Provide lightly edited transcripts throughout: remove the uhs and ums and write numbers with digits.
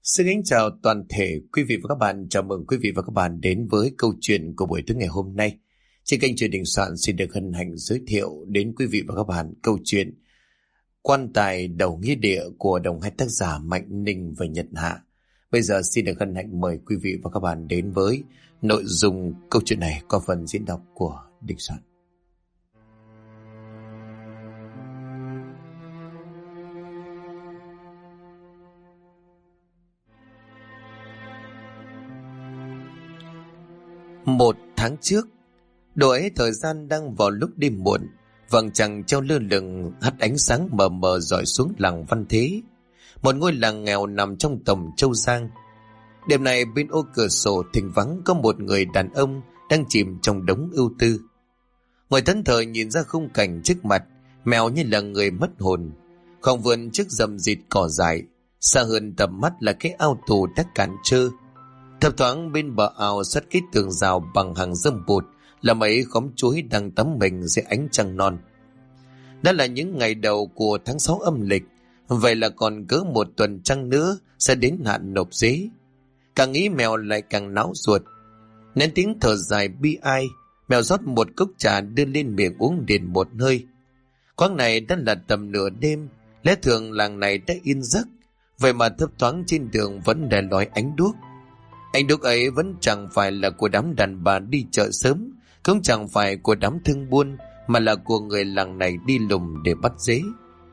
Xin kính chào toàn thể quý vị và các bạn. Chào mừng quý vị và các bạn đến với câu chuyện của buổi tối ngày hôm nay. Trên kênh Chuyện Đình Soạn xin được hân hạnh giới thiệu đến quý vị và các bạn câu chuyện Quan tài đầu nghĩa địa của đồng hai tác giả Mạnh Ninh và Nhật Hạ. Bây giờ xin được hân hạnh mời quý vị và các bạn đến với nội dung câu chuyện này qua phần diễn đọc của Đình Soạn. Một tháng trước, độ ấy thời gian đang vào lúc đêm muộn, vầng trăng treo lơ lửng hắt ánh sáng mờ mờ rọi xuống làng Văn Thế, một ngôi làng nghèo nằm trong tổng Châu Giang. Đêm này bên ô cửa sổ thỉnh vắng có một người đàn ông đang chìm trong đống ưu tư. Ngồi thẫn thờ nhìn ra khung cảnh trước mặt, mèo như là người mất hồn. Khoảng vườn trước rậm rịt cỏ dại, xa hơn tầm mắt là cái ao tù đã cạn trơ. Thấp thoáng bên bờ ao sát cái tường rào bằng hàng rơm bụt là mấy khóm chuối đang tắm mình dưới ánh trăng non. Đã là những ngày đầu của tháng 6 âm lịch, vậy là còn cỡ một tuần trăng nữa sẽ đến hạn nộp giế. Càng nghĩ mèo lại càng náo ruột. Nên tiếng thở dài bi ai, mèo rót một cốc trà đưa lên miệng uống liền một hơi. Quãng này đã là tầm nửa đêm, lẽ thường làng này đã yên giấc, vậy mà thấp thoáng trên đường vẫn để lói ánh đuốc. Ánh đuốc ấy vẫn chẳng phải là của đám đàn bà đi chợ sớm, cũng chẳng phải của đám thương buôn, mà là của người làng này đi lùng để bắt dế.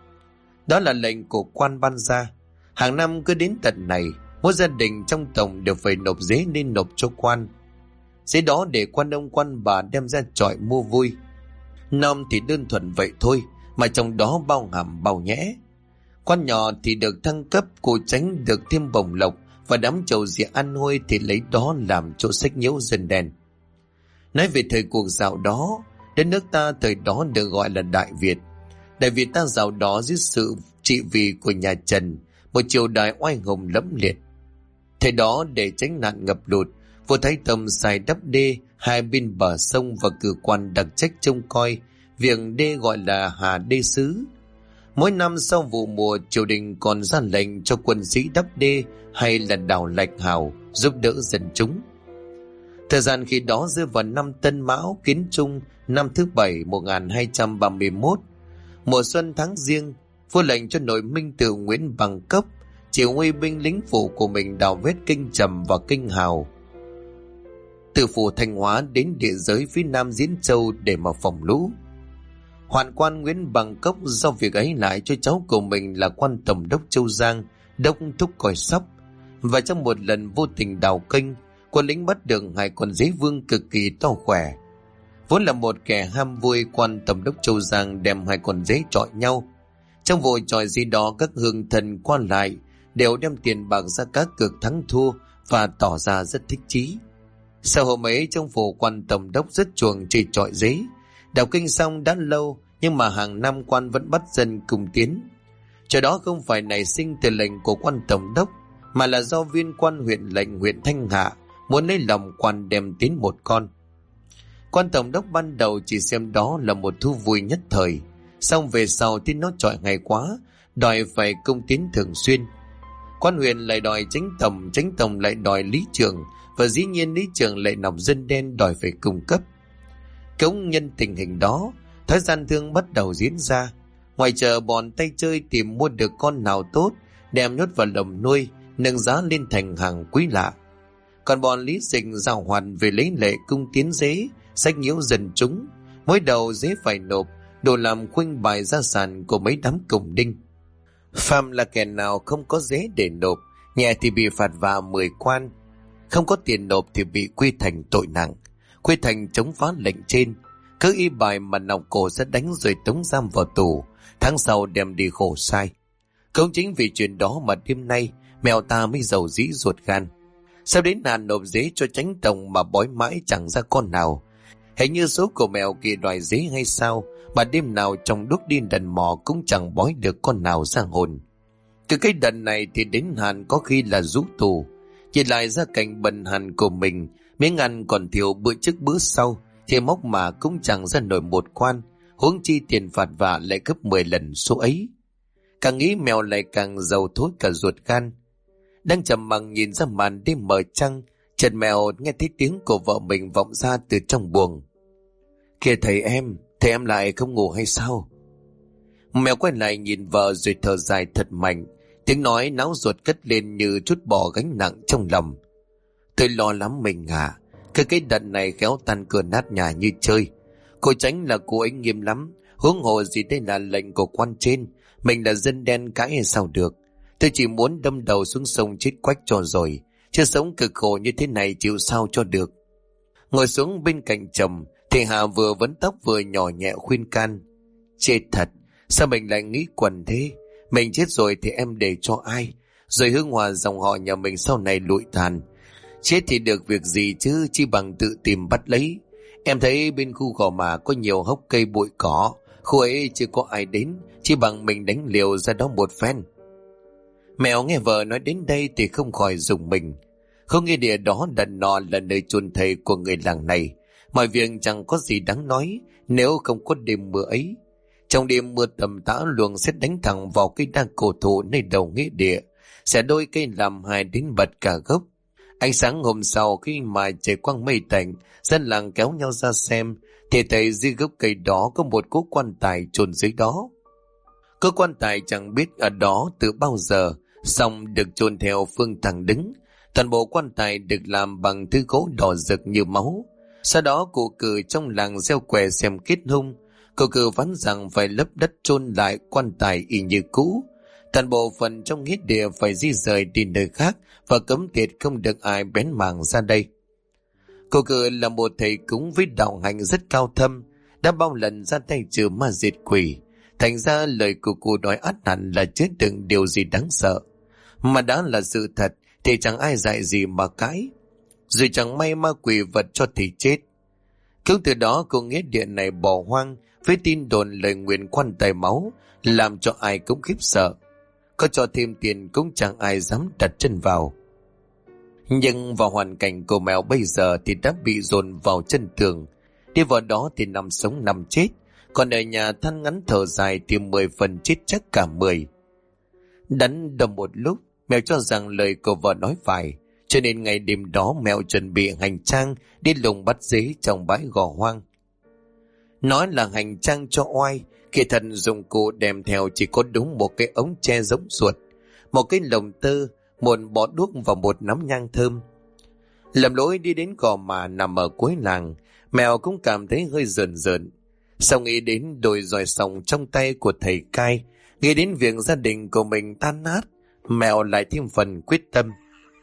Đó là lệnh của quan ban ra. Hàng năm cứ đến tận này, mỗi gia đình trong tổng đều phải nộp dế nên nộp cho quan. Dế đó để quan ông quan bà đem ra chọi mua vui. Nom thì đơn thuần vậy thôi, mà trong đó bao hàm bao nhẽ. Quan nhỏ thì được thăng cấp, cô tránh được thêm bổng lộc, và đám trầu dịa ăn hôi thì lấy đó làm chỗ sách nhiễu dân đen. Nói về thời cuộc giàu đó, đất nước ta thời đó được gọi là Đại Việt. Đại Việt ta giàu đó dưới sự trị vì của nhà Trần, một triều đại oai hùng lẫm liệt. Thời đó để tránh nạn ngập lụt, vua Thái Tông xài đắp đê hai bên bờ sông và cử quan đặc trách trông coi việc đê gọi là Hà Đê Sứ. Mỗi năm sau vụ mùa, triều đình còn ra lệnh cho quân sĩ đắp đê hay là đào lạch hào giúp đỡ dân chúng. Thời gian khi đó rơi vào năm Tân Mão Kiến Trung, năm thứ 7 1231, mùa xuân tháng Giêng, vua lệnh cho nội minh tử Nguyễn Bằng Cấp chỉ huy binh lính phủ của mình đào vết kênh Trầm và kênh Hào từ phủ Thanh Hóa đến địa giới phía nam Diễn Châu để mà phòng lũ. Hoạn quan Nguyễn Bằng Cốc do việc ấy lại cho cháu của mình là quan tổng đốc Châu Giang đốc thúc coi sóc, và trong một lần vô tình đào kênh, quân lính bắt được hai con dế vương cực kỳ to khỏe. Vốn là một kẻ ham vui, quan tổng đốc Châu Giang đem hai con dế chọi nhau. Trong vụ chọi dế đó, các hương thần qua lại đều đem tiền bạc ra cá cược thắng thua và tỏ ra rất thích chí. Sau hôm ấy, trong phủ quan tổng đốc rất chuộng chơi chọi dế. Đào kinh xong đã lâu, nhưng mà hàng năm quan vẫn bắt dân cùng tiến. Chỗ đó không phải nảy sinh từ lệnh của quan tổng đốc, mà là do viên quan huyện lệnh huyện Thanh Hạ muốn lấy lòng quan đem tiến một con. Quan tổng đốc ban đầu chỉ xem đó là một thú vui nhất thời, xong về sau thì nó chọi ngày quá, đòi phải công tiến thường xuyên. Quan huyện lại đòi chánh tổng lại đòi lý trưởng, và dĩ nhiên lý trưởng lại nòng dân đen đòi phải cung cấp. Cũng nhân tình hình đó, thời gian thương bắt đầu diễn ra. Ngoài chợ, bọn tay chơi tìm mua được con nào tốt, đem nhốt vào lồng nuôi, nâng giá lên thành hàng quý lạ. Còn bọn lý dịch giàu hoàn về lấy lệ cung tiến dế, sách nhiễu dân chúng. Mỗi đầu dế phải nộp, đồ làm khuynh bài gia sản của mấy đám cùng đinh. Phàm là kẻ nào không có dế để nộp, nhẹ thì bị phạt vào 10 quan, không có tiền nộp thì bị quy thành tội nặng, quy thành chống phá lệnh trên. Cứ y bài mà nòng cổ sẽ đánh rồi tống giam vào tù, tháng sau đem đi khổ sai. Cũng chính vì chuyện đó mà đêm nay mèo ta mới giàu dĩ ruột gan. Sau đến hạn nộp dế cho chánh tổng mà bói mãi chẳng ra con nào. Hình như số của mèo kỳ đòi dế hay sao, mà đêm nào trong đúc đi đần mò cũng chẳng bói được con nào ra hồn. Từ cái đần này thì đến hạn có khi là rũ tù. Chỉ lại ra cảnh bần hàn của mình, miếng ăn còn thiếu bữa trước bữa sau, thì móc mà cũng chẳng ra nổi một quan, huống chi tiền phạt vạ lại gấp 10 lần số ấy. Càng nghĩ mèo lại càng giàu thối cả ruột gan. Đang trầm mặc nhìn ra màn đêm mờ trăng, chợt mèo nghe thấy tiếng của vợ mình vọng ra từ trong buồng. Kìa thầy em lại không ngủ hay sao? Mèo quay lại nhìn vợ rồi thở dài thật mạnh, tiếng nói náo ruột cất lên như trút bỏ gánh nặng trong lòng. Tôi lo lắm mình à, cái đợt này khéo tan cửa nát nhà như chơi. Cô Tránh là cô ấy nghiêm lắm, huống hồ gì đây là lệnh của quan trên, mình là dân đen cãi hay sao được. Tôi chỉ muốn đâm đầu xuống sông chết quách cho rồi, chứ sống cực khổ như thế này chịu sao cho được. Ngồi xuống bên cạnh chồng, thì Hà vừa vấn tóc vừa nhỏ nhẹ khuyên can. Chết thật, sao mình lại nghĩ quẩn thế? Mình chết rồi thì em để cho ai? Rồi hương hòa dòng họ nhà mình sau này lụi tàn. Chết thì được việc gì chứ, chi bằng tự tìm bắt lấy. Em thấy bên khu Gò Mả có nhiều hốc cây bụi cỏ, khu ấy chưa có ai đến, chi bằng mình đánh liều ra đó một phen. Mèo nghe vợ nói đến đây thì không khỏi rùng mình. Không nghe địa đó đần nọ là nơi chôn thầy của người làng này. Mọi việc chẳng có gì đáng nói nếu không có đêm mưa ấy. Trong đêm mưa tầm tã, luồng sét đánh thẳng vào cây đa cổ thụ nơi đầu nghĩa địa, xẻ đôi cây làm hai đến bật cả gốc. Ánh sáng hôm sau khi mà trời quang mây tạnh, dân làng kéo nhau ra xem, thì thấy dưới gốc cây đó có một cỗ quan tài chôn dưới đó. Cỗ quan tài chẳng biết ở đó từ bao giờ, song được chôn theo phương thẳng đứng. Toàn bộ quan tài được làm bằng thứ gỗ đỏ rực như máu. Sau đó cụ cử trong làng gieo quẻ xem kết hung. Cụ cử phán rằng phải lấp đất chôn lại quan tài y như cũ. Toàn bộ phần trong nghĩa địa phải di rời đi nơi khác và cấm tiệt không được ai bén mảng ra đây. Cụ cử là một thầy cúng với đạo hạnh rất cao thâm, đã bao lần ra tay trừ ma diệt quỷ. Thành ra lời của cụ nói ắt hẳn là chứa đựng điều gì đáng sợ. Mà đã là sự thật thì chẳng ai dạy gì mà cãi. Rồi chẳng may ma quỷ vật cho thì chết. Cũng từ đó cô nghĩa địa này bỏ hoang với tin đồn lời nguyền quan tài máu, làm cho ai cũng khiếp sợ. Có cho thêm tiền cũng chẳng ai dám đặt chân vào. Nhưng vào hoàn cảnh của mèo bây giờ thì đã bị dồn vào chân tường. Đi vào đó thì nằm sống nằm chết, còn ở nhà than ngắn thở dài thì 10 phần chết chắc cả 10. Đắn đo một lúc, mèo cho rằng lời của vợ nói phải, cho nên ngày đêm đó mèo chuẩn bị hành trang đi lùng bắt dế trong bãi gò hoang. Nói là hành trang cho oai, khi thần dụng cụ đem theo chỉ có đúng một cái ống tre giống ruột, một cái lồng tơ, một bó đuốc và một nắm nhang thơm. Lầm lỗi đi đến Gò Mả nằm ở cuối làng, mèo cũng cảm thấy hơi rờn rợn. Sau nghĩ đến đôi roi sòng trong tay của thầy cai, nghĩ đến việc gia đình của mình tan nát, mèo lại thêm phần quyết tâm.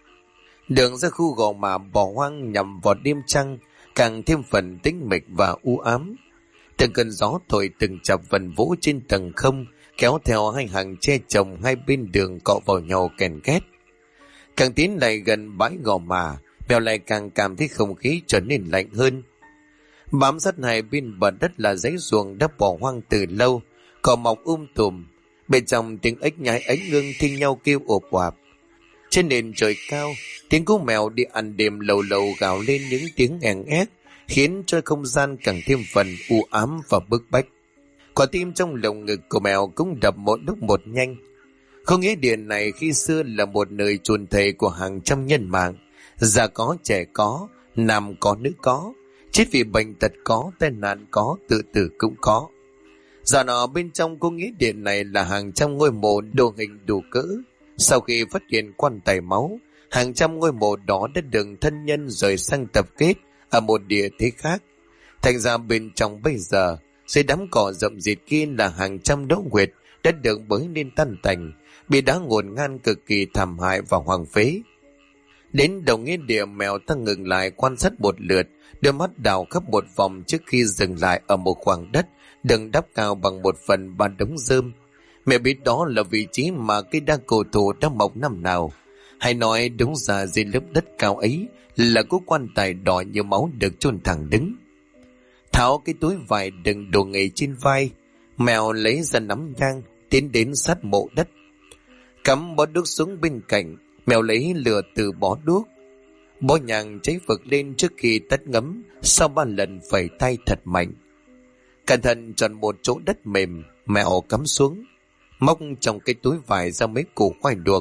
Đường ra khu Gò Mả bỏ hoang nhằm vào đêm trăng càng thêm phần tĩnh mịch và u ám. Từng cơn gió thổi từng chập vần vũ trên tầng không, kéo theo hai hàng tre trồng hai bên đường cọ vào nhau kèn két. Càng tiến lại gần bãi Gò Mả, mèo lại càng cảm thấy không khí trở nên lạnh hơn. Bám sát hai bên bờ đất là dãy ruộng đã bỏ hoang từ lâu, cỏ mọc tùm, bên trong tiếng ếch nhái ánh ngưng thi nhau kêu ộp oạp. Trên nền trời cao, tiếng cú mèo đi ăn đêm lầu lầu gào lên những tiếng èn ép, khiến cho không gian càng thêm phần u ám và bức bách. Quả tim trong lồng ngực của mèo cũng đập một lúc một nhanh. Không nghĩa địa này khi xưa là một nơi chôn thầy của hàng trăm nhân mạng, già có trẻ có, nam có nữ có, chết vì bệnh tật có, tai nạn có, tự tử cũng có. Giờ nọ bên trong cô nghĩa địa này là hàng trăm ngôi mộ đồ hình đủ cỡ. Sau khi phát hiện quan tài máu, hàng trăm ngôi mộ đó đã được thân nhân rời sang tập kết ở một địa thế khác. Thành ra bên trong bây giờ, dưới đám cỏ rậm rịt kia là hàng trăm đống huyệt đã được bới lên tan tành, bị đá ngổn ngang cực kỳ thảm hại và hoang phế. Đến đầu nghĩa địa, mèo ta ngừng lại quan sát một lượt, đôi mắt đào khắp một vòng trước khi dừng lại ở một khoảng đất được đắp cao bằng một phần ba đống rơm. Mẹ biết đó là vị trí mà cây đa cổ thụ đã mọc năm nào. Hay nói đúng ra dưới lớp đất cao ấy là có quan tài đỏ như máu được chôn thẳng đứng. Tháo cái túi vải đựng đồ nghề trên vai, mèo lấy ra nắm nhang, tiến đến sát mộ đất. Cắm bó đuốc xuống bên cạnh, mèo lấy lửa từ bó đuốc. Bó nhang cháy vực lên trước khi tắt ngấm, sau 3 lần phẩy tay thật mạnh. Cẩn thận chọn một chỗ đất mềm, mèo cắm xuống, móc trong cái túi vải ra mấy củ khoai luộc,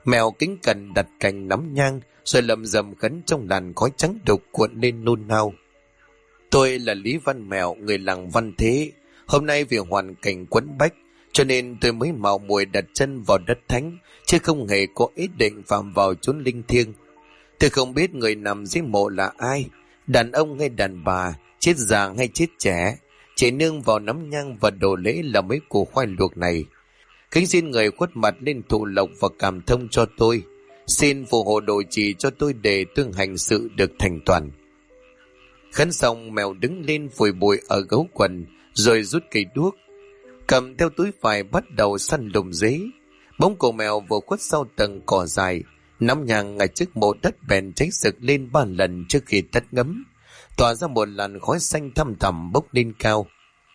Mèo kính cẩn đặt cành nắm nhang, rồi lầm rầm khấn trong làn khói trắng đục cuộn lên nôn nao. Tôi là Lý Văn Mèo, người làng Văn Thế. Hôm nay vì hoàn cảnh quấn bách, cho nên tôi mới mạo muội đặt chân vào đất thánh, chứ không hề có ý định phạm vào chốn linh thiêng. Tôi không biết người nằm dưới mộ là ai, đàn ông hay đàn bà, chết già hay chết trẻ, chỉ nương vào nắm nhang và đồ lễ là mấy củ khoai luộc này. Kính xin người khuất mặt lên thụ lộc và cảm thông cho tôi. Xin phù hộ độ trì cho tôi để tương hành sự được thành toàn. Khấn xong, mèo đứng lên phủi bụi ở gấu quần, rồi rút cây đuốc, cầm theo túi vải bắt đầu săn lùng dế. Bóng của mèo vừa khuất sau tầng cỏ dài, nắm nhang ngay trước mộ đất bèn cháy rực lên 3 lần trước khi tắt ngấm, tỏa ra một làn khói xanh thăm thẳm bốc lên cao.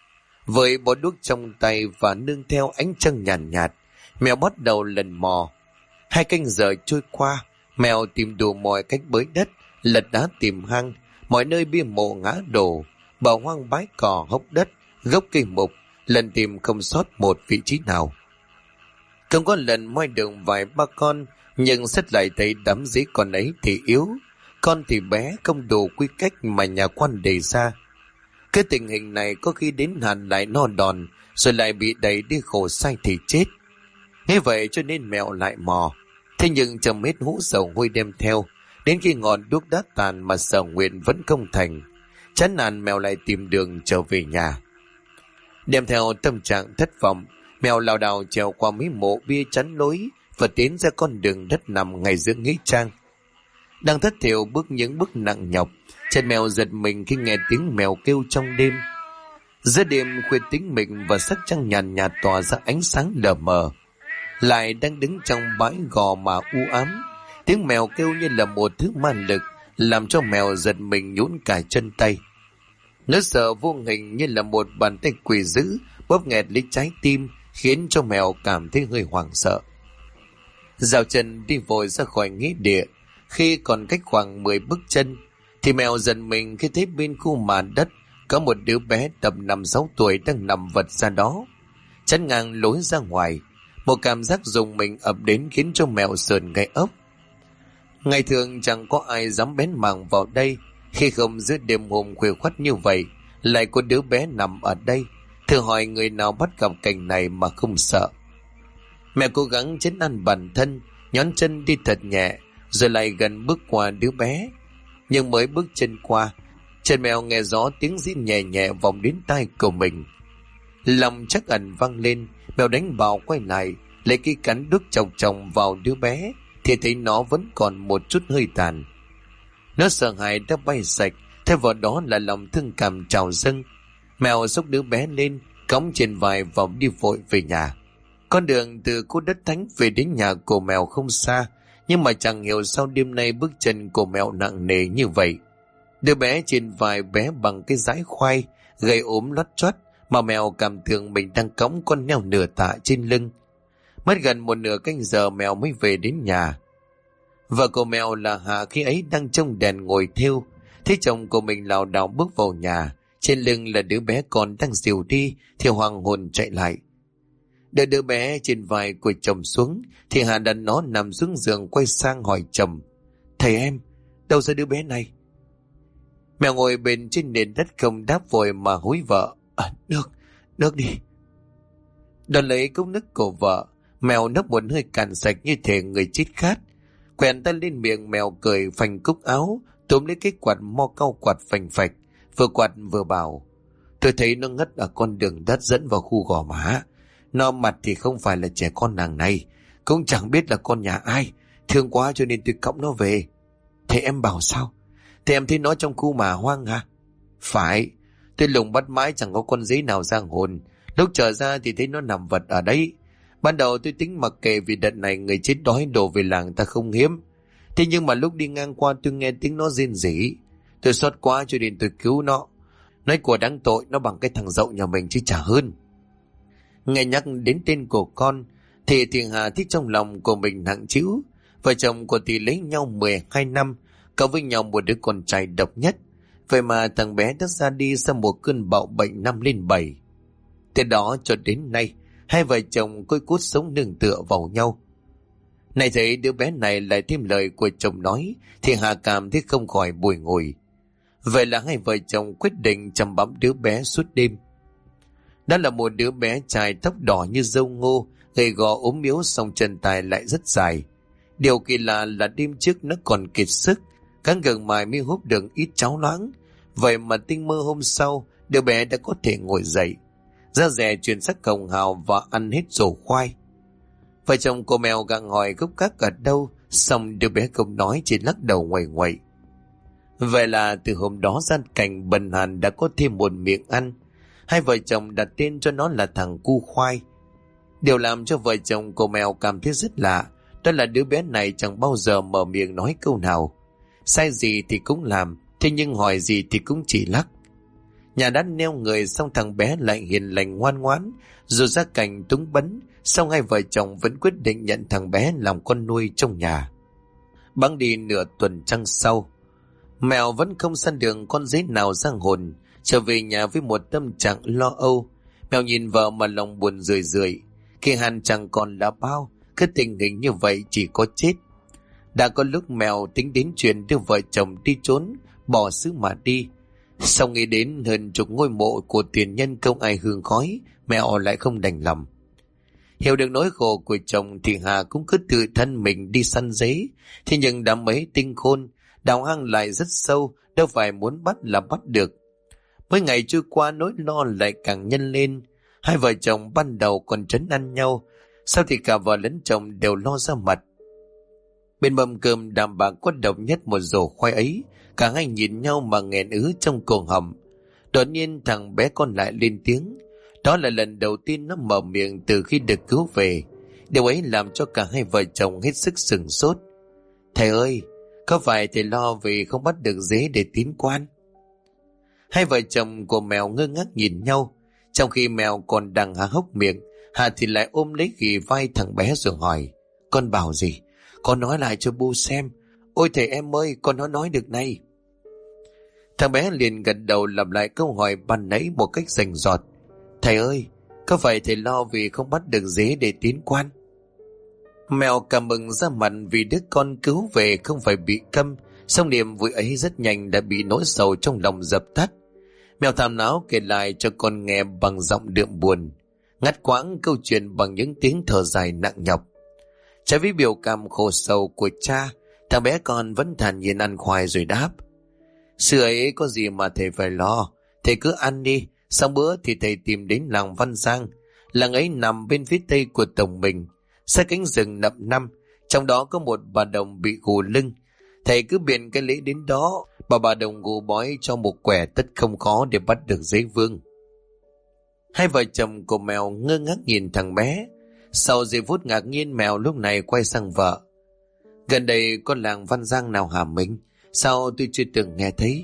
Với bó đuốc trong tay và nương theo ánh trăng nhàn nhạt, mèo bắt đầu lần mò. 2 canh giờ trôi qua, mèo tìm đủ mọi cách bới đất, lật đá tìm hang, mọi nơi bia mộ ngã đổ, bỏ hoang bãi cỏ hốc đất, gốc cây mục, lần tìm không sót một vị trí nào. Không có lần moi đường vài ba con, nhưng xét lại thấy đám dế con ấy thì yếu, con thì bé, không đủ quy cách mà nhà quan đề ra. Cái tình hình này có khi đến hạn lại no đòn, rồi lại bị đẩy đi khổ sai thì chết. Thế vậy cho nên mèo lại mò. Thế nhưng chầm hết hũ dầu hôi đem theo, đến khi ngọn đuốc đã tàn mà sở nguyện vẫn không thành. Chán nản, mèo lại tìm đường trở về nhà. Đem theo tâm trạng thất vọng, mèo lảo đảo trèo qua mấy mộ bia chắn lối và tiến ra con đường đất nằm ngay giữa nghĩa trang. Đang thất thểu bước những bước nặng nhọc, chân mèo giật mình khi nghe tiếng mèo kêu trong đêm. Giữa đêm khuya tĩnh mịch và sắc trăng nhàn nhạt tỏa ra ánh sáng lờ mờ, lại đang đứng trong bãi gò mà u ám. Tiếng mèo kêu như là một thứ ma lực, làm cho mèo giật mình nhũn cả chân tay. Nỗi sợ vô hình như là một bàn tay quỷ dữ bóp nghẹt lấy trái tim, khiến cho mèo cảm thấy hơi hoảng sợ. Dạo chân đi vội ra khỏi nghĩa địa. Khi còn cách khoảng 10 bước chân, thì mèo giật mình khi thấy bên khu màn đất có một đứa bé tầm 5-6 tuổi đang nằm vật ra đó, chắn ngang lối ra ngoài. Một cảm giác rùng mình ập đến khiến cho mèo sờn gai ốc. Ngày thường chẳng có ai dám bén mảng vào đây, khi không giữa đêm hôm khuya khoắt như vậy lại có đứa bé nằm ở đây. Thử hỏi người nào bắt gặp cảnh này mà không sợ. Mẹ cố gắng trấn an bản thân, nhón chân đi thật nhẹ, rồi lại gần bước qua đứa bé. Nhưng mới bước chân qua, chân mèo nghe rõ tiếng rít nhẹ nhẹ vọng đến tai của mình. Lòng chắc ẩn vang lên, mèo đánh bạo quay lại, lấy cái cắn đuốc chọc chồng vào đứa bé, thì thấy nó vẫn còn một chút hơi tàn. Nó sợ hãi đã bay sạch, thay vào đó là lòng thương cảm trào dâng. Mèo xốc đứa bé lên, cõng trên vai và đi vội về nhà. Con đường từ khu đất thánh về đến nhà của mèo không xa, nhưng mà chẳng hiểu sao đêm nay bước chân của mèo nặng nề như vậy. Đứa bé trên vai bé bằng cái dải khoai, gầy ốm lót chót, mà mèo cảm tưởng mình đang cõng con heo nửa tạ trên lưng. Mất gần một nửa canh giờ mèo mới về đến nhà. Vợ của mèo là Hà khi ấy đang trông đèn ngồi thêu, thấy chồng của mình lảo đảo bước vào nhà, trên lưng là đứa bé con đang dìu đi, thì hoàng hồn chạy lại. Đợi đứa bé trên vai của chồng xuống, thì Hà đặt nó nằm xuống giường, quay sang hỏi chồng: "Thầy em, đâu ra đứa bé này?" Mèo ngồi bên trên nền đất không đáp vội mà hối vợ: Nước đi." Đón lấy cốc nước của vợ, mèo nấp một hơi cạn sạch như thể người chết khát. Quẹn tay lên miệng, mèo cười phành cúc áo, túm lấy cái quạt mo cau quạt phành phạch, vừa quạt vừa bảo: "Tôi thấy nó ngất ở con đường đất dẫn vào khu Gò Má. Nó mặt thì không phải là trẻ con nàng này, cũng chẳng biết là con nhà ai. Thương quá cho nên tôi cõng nó về." "Thế em bảo sao? Thế em thấy nó trong khu mà hoang hả?" "Phải, tôi lùng bắt mãi chẳng có con dế nào giang hồn. Lúc trở ra thì thấy nó nằm vật ở đấy. Ban đầu tôi tính mặc kệ vì đợt này người chết đói đổ về làng ta không hiếm. Thế nhưng mà lúc đi ngang qua tôi nghe tiếng nó rên rỉ. Tôi xót quá cho nên tôi cứu nó. Nói của đáng tội, nó bằng cái thằng dậu nhà mình chứ chả hơn." Nghe nhắc đến tên của con thì Thiện Hà thích trong lòng của mình nặng trĩu. Vợ chồng của thì lấy nhau 12 năm, có với nhau một đứa con trai độc nhất. Vậy mà thằng bé đã ra đi sau một cơn bạo bệnh năm lên 7. Từ đó cho đến nay, hai vợ chồng côi cút sống nương tựa vào nhau. Này thấy đứa bé này lại thêm lời của chồng nói thì Hà cảm thấy không khỏi bùi ngùi. Vậy là hai vợ chồng quyết định chăm bẵm đứa bé suốt đêm. Đó là một đứa bé trai tóc đỏ như dâu ngô, gầy gò ốm yếu, song chân tay lại rất dài. Điều kỳ lạ là đêm trước nó còn kiệt sức, cắn gần mài mới húp được ít cháo loãng. Vậy mà tinh mơ hôm sau, đứa bé đã có thể ngồi dậy, da dẻ chuyển sắc hồng hào và ăn hết rổ khoai. Vợ chồng cô mèo gặng hỏi gốc gác ở đâu, xong đứa bé không nói, chỉ lắc đầu nguậy nguậy. Vậy là từ hôm đó gian cảnh bần hàn đã có thêm một miệng ăn. Hai vợ chồng đặt tên cho nó là thằng Cu Khoai. Điều làm cho vợ chồng cô mèo cảm thấy rất lạ, đó là đứa bé này chẳng bao giờ mở miệng nói câu nào. Sai gì thì cũng làm, thế nhưng hỏi gì thì cũng chỉ lắc. Nhà đã neo người, xong thằng bé lại hiền lành ngoan ngoãn, dù gia cảnh túng bấn, xong hai vợ chồng vẫn quyết định nhận thằng bé làm con nuôi trong nhà. Bẵng đi nửa tuần trăng sau, mèo vẫn không săn được con dế nào giang hồn. Trở về nhà với một tâm trạng lo âu, mèo nhìn vợ mà lòng buồn rười rượi. Khi Hàn chẳng còn là bao, cái tình hình như vậy chỉ có chết. Đã có lúc mèo tính đến chuyện đưa vợ chồng đi trốn, bỏ xứ mà đi. Sau nghĩ đến hơn chục ngôi mộ của tiền nhân không ai hương khói, mèo lại không đành lòng. Hiểu được nỗi khổ của chồng thì Hà cũng cứ tự thân mình đi săn dế. Thế nhưng đã mấy tinh khôn, đào hang lại rất sâu, đâu phải muốn bắt là bắt được. Mấy ngày trôi qua nỗi lo lại càng nhân lên. Hai vợ chồng ban đầu còn trấn ăn nhau, sau thì cả vợ lẫn chồng đều lo ra mặt. Bên mâm cơm đàm bạc có độc nhất một rổ khoai ấy, cả hai nhìn nhau mà nghẹn ứ trong cổ họng. Đột nhiên thằng bé con lại lên tiếng. Đó là lần đầu tiên nó mở miệng từ khi được cứu về. Điều ấy làm cho cả hai vợ chồng hết sức sửng sốt. Thầy ơi, có phải thầy lo vì không bắt được dế để tín quan? Hai vợ chồng của mèo ngơ ngác nhìn nhau. Trong khi mèo còn đang há hốc miệng, Hà thì lại ôm lấy ghì vai thằng bé rồi hỏi. Con bảo gì? Con nói lại cho bu xem. Ôi thầy em ơi, con nó nói được này. Thằng bé liền gật đầu lặp lại câu hỏi ban nãy một cách rành rọt. Thầy ơi, có phải thầy lo vì không bắt được dế để tín quan? Mèo cảm mừng ra mặt vì đứa con cứu về không phải bị câm, song niềm vui ấy rất nhanh đã bị nỗi sầu trong lòng dập tắt. Mèo thảm não kể lại cho con nghe bằng giọng đượm buồn, ngắt quãng câu chuyện bằng những tiếng thở dài nặng nhọc. Trái với biểu cảm khổ sầu của cha, thằng bé con vẫn thản nhiên ăn khoai rồi đáp. Sự ấy có gì mà thầy phải lo, thầy cứ ăn đi. Xong bữa thì thầy tìm đến làng Văn Giang. Làng ấy nằm bên phía tây của Tổng Bình, xa cánh rừng nậm năm. Trong đó có một bà đồng bị gù lưng. Thầy cứ biện cái lễ đến đó, bà đồng gù bói cho một quẻ tất không khó để bắt được dế vương. Hai vợ chồng của mèo ngơ ngác nhìn thằng bé. Sau giây phút ngạc nhiên, mèo lúc này quay sang vợ. Gần đây có làng Văn Giang nào hả Minh? Sao tôi chưa từng nghe thấy?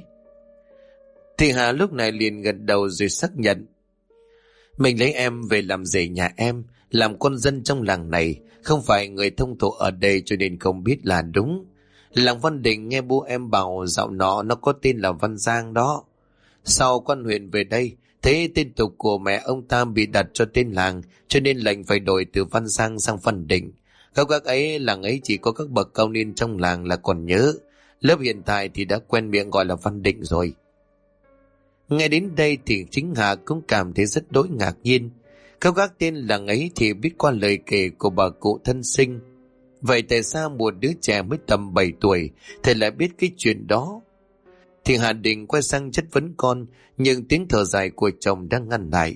Thì Hà lúc này liền gật đầu rồi xác nhận. Mình lấy em về làm rể nhà em, làm con dân trong làng này, không phải người thông thổ ở đây cho nên không biết là đúng. Làng Văn Định nghe bố em bảo dạo nó có tên là Văn Giang đó. Sau quan huyện về đây, thế tên tục của mẹ ông ta bị đặt cho tên làng, cho nên lệnh phải đổi từ Văn Giang sang Văn Định. Các ấy làng ấy chỉ có các bậc cao niên trong làng là còn nhớ, lớp hiện tại thì đã quen miệng gọi là Văn Định rồi. Nghe đến đây thì chính Hà cũng cảm thấy rất đỗi ngạc nhiên. Các gác tên làng ấy thì biết qua lời kể của bà cụ thân sinh. Vậy tại sao một đứa trẻ mới tầm 7 tuổi thì lại biết cái chuyện đó? Thì Hà định quay sang chất vấn con, nhưng tiếng thở dài của chồng đang ngăn lại.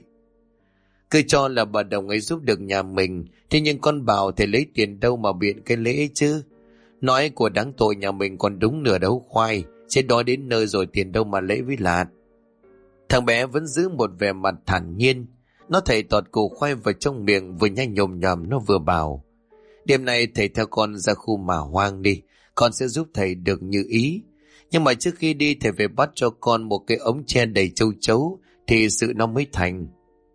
Cứ cho là bà đồng ấy giúp được nhà mình, thế nhưng con bảo thầy lấy tiền đâu mà biện cái lễ chứ? Nói của đáng tội nhà mình còn đúng nửa đấu khoai, sẽ đói đến nơi rồi tiền đâu mà lễ với lạt. Thằng bé vẫn giữ một vẻ mặt thản nhiên. Nó thầy tọt củ khoai vào trong miệng, vừa nhanh nhồm nhòm nó vừa bảo. Đêm nay thầy theo con ra khu mả hoang đi, con sẽ giúp thầy được như ý. Nhưng mà trước khi đi thầy phải bắt cho con một cái ống tre đầy châu chấu, thì sự nó mới thành.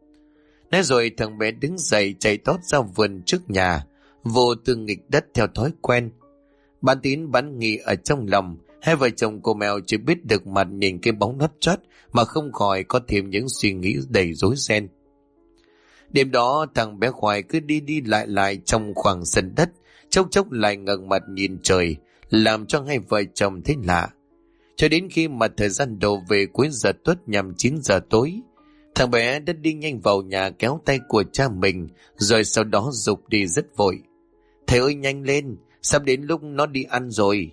Nói rồi thằng bé đứng dậy chạy tót ra vườn trước nhà, vô tư nghịch đất theo thói quen. Bán tín bán nghi ở trong lòng, hai vợ chồng cô mèo chỉ biết được mặt nhìn cái bóng nót chót mà không khỏi có thêm những suy nghĩ đầy rối ren. Đêm đó thằng bé Khoai cứ đi đi lại lại trong khoảng sân đất, chốc chốc lại ngẩng mặt nhìn trời, làm cho hai vợ chồng thấy lạ. Cho đến khi mà thời gian đổ về cuối giờ tuất nhằm 9 giờ tối, thằng bé đã đi nhanh vào nhà kéo tay của cha mình, rồi sau đó giục đi rất vội. Thầy ơi nhanh lên, sắp đến lúc nó đi ăn rồi.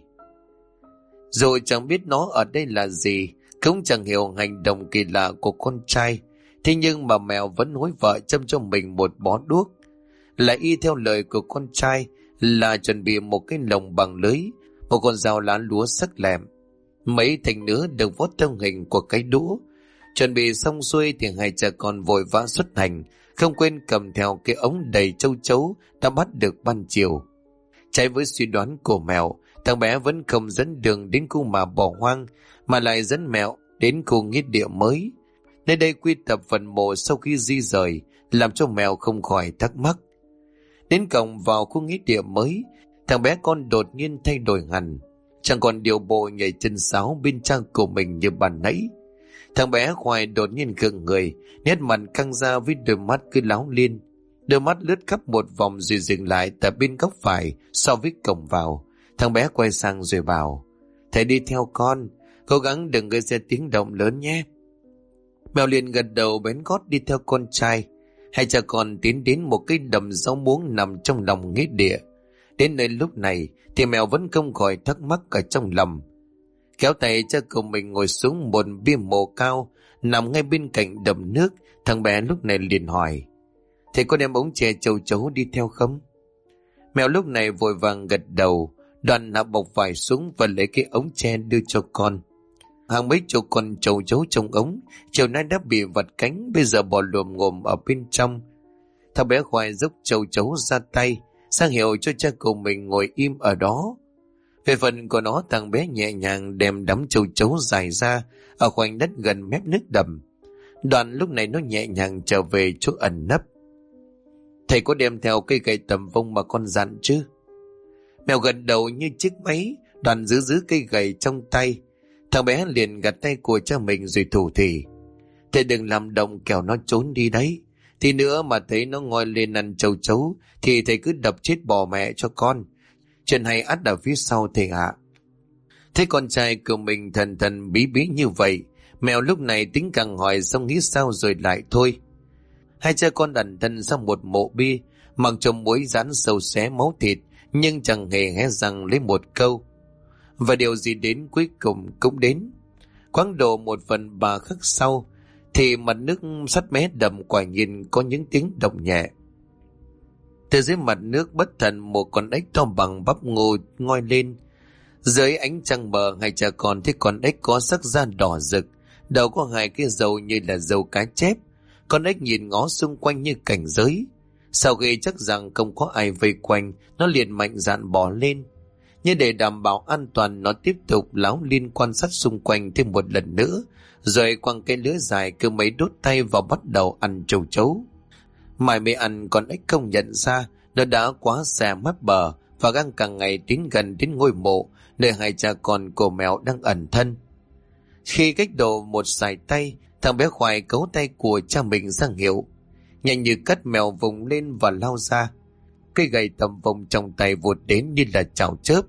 Rồi chẳng biết nó ở đây là gì, cũng chẳng hiểu hành động kỳ lạ của con trai. Thế nhưng mà mèo vẫn hối vợ châm cho mình một bó đuốc. Lại y theo lời của con trai là chuẩn bị một cái lồng bằng lưới, một con dao lá lúa sắc lẹm, mấy thành nứa được vót theo hình của cái đũa. Chuẩn bị xong xuôi thì hai cha con vội vã xuất hành, không quên cầm theo cái ống đầy châu chấu đã bắt được ban chiều. Trái với suy đoán của mèo, thằng bé vẫn không dẫn đường đến khu mà bỏ hoang, mà lại dẫn mèo đến khu nghĩa địa mới. Nơi đây quy tập phần mộ sau khi di rời, làm cho mèo không khỏi thắc mắc. Đến cổng vào khu nghĩa địa mới, thằng bé con đột nhiên thay đổi hẳn, chẳng còn điều bộ nhảy chân sáo bên trang của mình như ban nãy. Thằng bé Khoai đột nhiên khựng người, nét mặt căng ra với đôi mắt cứ láo liên. Đôi mắt lướt khắp một vòng rồi dừng lại tại bên góc phải so với cổng vào. Thằng bé quay sang rồi bảo: thầy đi theo con, cố gắng đừng gây ra tiếng động lớn nhé. Mèo liền gật đầu bén gót đi theo con trai. Hai cha con tiến đến một cái đầm rau muống nằm trong lòng nghĩa địa. Đến nơi lúc này thì mèo vẫn không khỏi thắc mắc ở trong lòng. Kéo tay cha của mình ngồi xuống một bia mộ cao nằm ngay bên cạnh đầm nước. Thằng bé lúc này liền hỏi: thầy có đem ống tre châu chấu đi theo không? Mèo lúc này vội vàng gật đầu, đoàn hạ bọc vải xuống và lấy cái ống tre đưa cho con. Hàng mấy chục con châu chấu trong ống chiều nay đã bị vặt cánh, bây giờ bò lồm ngồm ở bên trong. Thằng bé Khoai dốc châu chấu ra tay, sang hiệu cho cha của mình ngồi im ở đó. Về phần của nó, thằng bé nhẹ nhàng đem đám châu chấu dài ra ở khoảnh đất gần mép nước đầm. Đoàn lúc này nó nhẹ nhàng trở về chỗ ẩn nấp. Thầy có đem theo cây gậy tầm vông mà con dặn chứ? Mèo gật đầu như chiếc máy. Đoàn giữ cây gậy trong tay. Thằng bé liền gạt tay của cha mình rồi thủ thỉ: thầy đừng làm động kẻo nó trốn đi đấy. Thì nữa mà thấy nó ngoi lên ăn châu chấu thì thầy cứ đập chết bò mẹ cho con. Chuyện hay ắt ở phía sau thầy ạ. Thấy con trai của mình thần thần bí bí như vậy, mèo lúc này tính càng hỏi xong nghĩ sao rồi lại thôi. Hai cha con ẩn thân sang một mộ bia, mặc trong muối rán sâu xé máu thịt, nhưng chẳng hề hé răng lấy một câu. Và điều gì đến cuối cùng cũng đến. Quãng độ 1/3 khắc sau thì mặt nước sắt mé đầm quả nhiên có những tiếng động nhẹ. Từ dưới mặt nước bất thần một con ếch to bằng bắp ngô ngoi lên. Dưới ánh trăng mờ, hai cha con thấy con ếch có sắc da đỏ rực, đầu có hai cái râu như là râu cá chép. Con ếch nhìn ngó xung quanh như cảnh giới. Sau khi chắc rằng không có ai vây quanh, nó liền mạnh dạn bò lên. Nhưng để đảm bảo an toàn, nó tiếp tục láo liên quan sát xung quanh thêm một lần nữa, rồi quăng cái lưới dài cứ mấy đốt tay vào bắt đầu ăn châu chấu. Mãi mới ăn, con ếch không nhận ra nó đã quá xa mép bờ và đang càng ngày tiến gần đến ngôi mộ nơi hai cha con của mèo đang ẩn thân. Khi cách độ một sải tay, thằng bé Khoai cấu tay của cha mình ra hiệu. Nhanh như cắt, mèo vùng lên và lao ra. Cây gậy tầm vông trong tay vụt đến như là chảo chớp.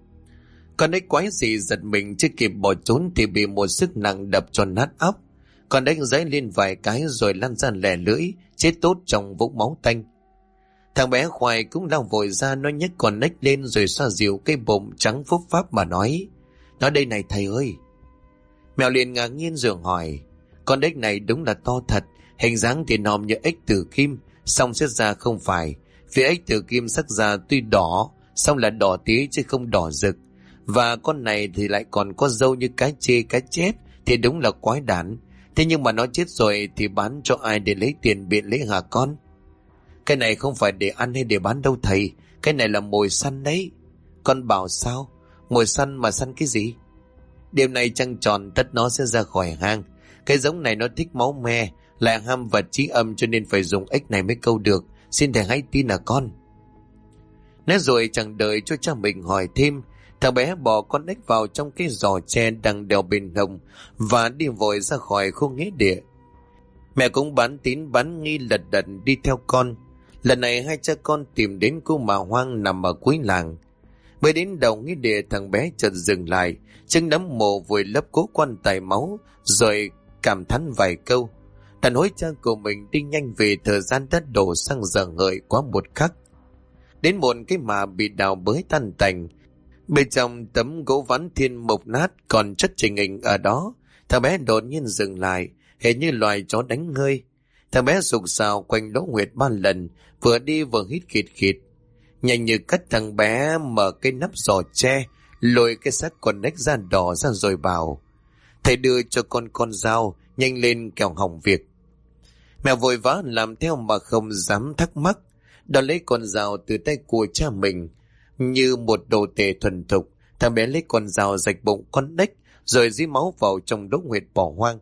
Con ếch quái dị giật mình, chưa kịp bỏ trốn thì bị một sức nặng đập cho nát óc. Con ếch giãy lên vài cái rồi lăn ra lẻ lưỡi, chết tốt trong vũng máu tanh. Thằng bé Khoai cũng lao vội ra, nó nhấc con ếch lên rồi xoa dịu cái bụng trắng phúc pháp mà nói: nói đây này thầy ơi. Mèo liền ngạc nhiên rồi hỏi: con ếch này đúng là to thật, hình dáng thì nòm như ếch tử kim, song xét ra không phải. Vì ếch tử kim sắc da tuy đỏ, song là đỏ tí chứ không đỏ rực. Và con này thì lại còn có râu như cái chê cái chép, thì đúng là quái đản. Thế nhưng mà nó chết rồi thì bán cho ai để lấy tiền biện lễ hả con? Cái này không phải để ăn hay để bán đâu thầy, cái này là mồi săn đấy. Con bảo sao? Mồi săn mà săn cái gì? Đêm nay trăng tròn tất nó sẽ ra khỏi hang. Cái giống này nó thích máu me, lại ham vật trí âm, cho nên phải dùng ếch này mới câu được. Xin thầy hãy tin là con. Nói rồi chẳng đợi cho cha mình hỏi thêm, thằng bé bỏ con ếch vào trong cái giỏ tre đang đeo bên hông và đi vội ra khỏi khu nghĩa địa. Mẹ cũng bán tín bán nghi lật đật đi theo con. Lần này hai cha con tìm đến khu mả hoang nằm ở cuối làng. Mới đến đầu nghĩa địa, thằng bé chợt dừng lại, chân nắm mồ vùi lấp cố quan tài máu, rồi cảm thán vài câu. Đàn hối cha của mình đi nhanh vì thời gian đã đổ sang giờ hợi quá một khắc. Đến một cái mả bị đào bới tan tành, bên trong tấm gỗ ván thiên mục nát còn chất trình hình ở đó. Thằng bé đột nhiên dừng lại, hệt như loài chó đánh ngơi. Thằng bé sục sạo quanh lỗ huyệt 3 lần, vừa đi vừa hít khịt khịt. Nhanh như cắt, thằng bé mở cái nắp giỏ tre, lôi cái xác con ếch da đỏ ra rồi bảo: "Thầy đưa cho con dao, nhanh lên kẻo hỏng việc." Mèo vội vã làm theo mà không dám thắc mắc, đón lấy con dao từ tay của cha mình. Như một đồ tể thuần thục, thằng bé lấy con dao rạch bụng con ếch, rồi dí máu vào trong đống huyệt bỏ hoang,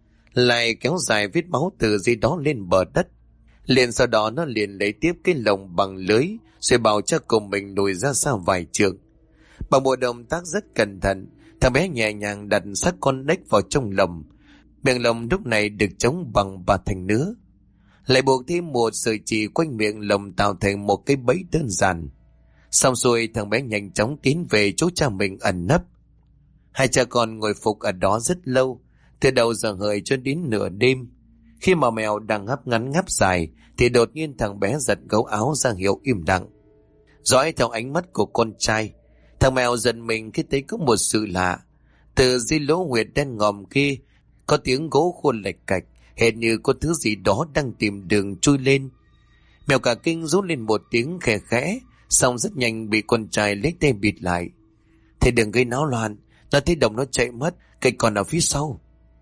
lại kéo dài vết máu từ dưới đó lên bờ đất. Liền sau đó nó liền lấy tiếp cái lồng bằng lưới, rồi bảo cha của mình lùi ra xa vài trượng. Bằng một động tác rất cẩn thận, thằng bé nhẹ nhàng đặt xác con ếch vào trong lồng. Miệng lồng lúc này được chống bằng 3 thanh nứa, lại buộc thêm một sợi chỉ quanh miệng lồng tạo thành một cái bẫy đơn giản. Xong xuôi, thằng bé nhanh chóng tiến về chỗ cha mình ẩn nấp. Hai cha con ngồi phục ở đó rất lâu, từ đầu giờ hợi cho đến nửa đêm. Khi mà mèo đang ngáp ngắn ngáp dài, thì đột nhiên thằng bé giật gấu áo ra hiệu im lặng. Dõi theo ánh mắt của con trai, thằng mèo giật mình khi thấy có một sự lạ. Từ dưới lỗ huyệt đen ngòm kia có tiếng gỗ khô lạch cạch, hệt như có thứ gì đó đang tìm đường chui lên. Mèo cả kinh rút lên một tiếng khẽ khẽ, xong rất nhanh bị con trai lấy tay bịt lại. "Thầy đừng gây náo loạn, nó thấy đồng nó chạy mất, cây còn ở phía sau."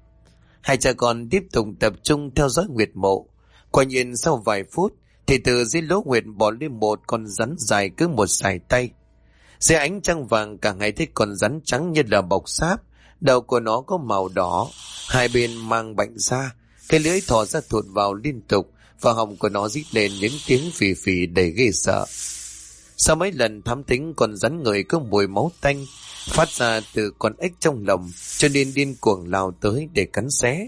Hai cha con tiếp tục tập trung theo dõi huyệt mộ. Quả nhiên sau vài phút thì từ dưới lỗ huyệt bò lên một con rắn dài cứ một sải tay. Dưới ánh trăng vàng, cả hai thấy con rắn trắng như là bọc sáp. Đầu của nó có màu đỏ, hai bên mang bệnh da, cái lưỡi thò ra thụt vào liên tục, và họng của nó rít lên những tiếng phì phì đầy ghê sợ. Sau mấy lần thám thính, con rắn người có mùi máu tanh phát ra từ con ếch trong lồng, cho nên điên cuồng lao tới để cắn xé.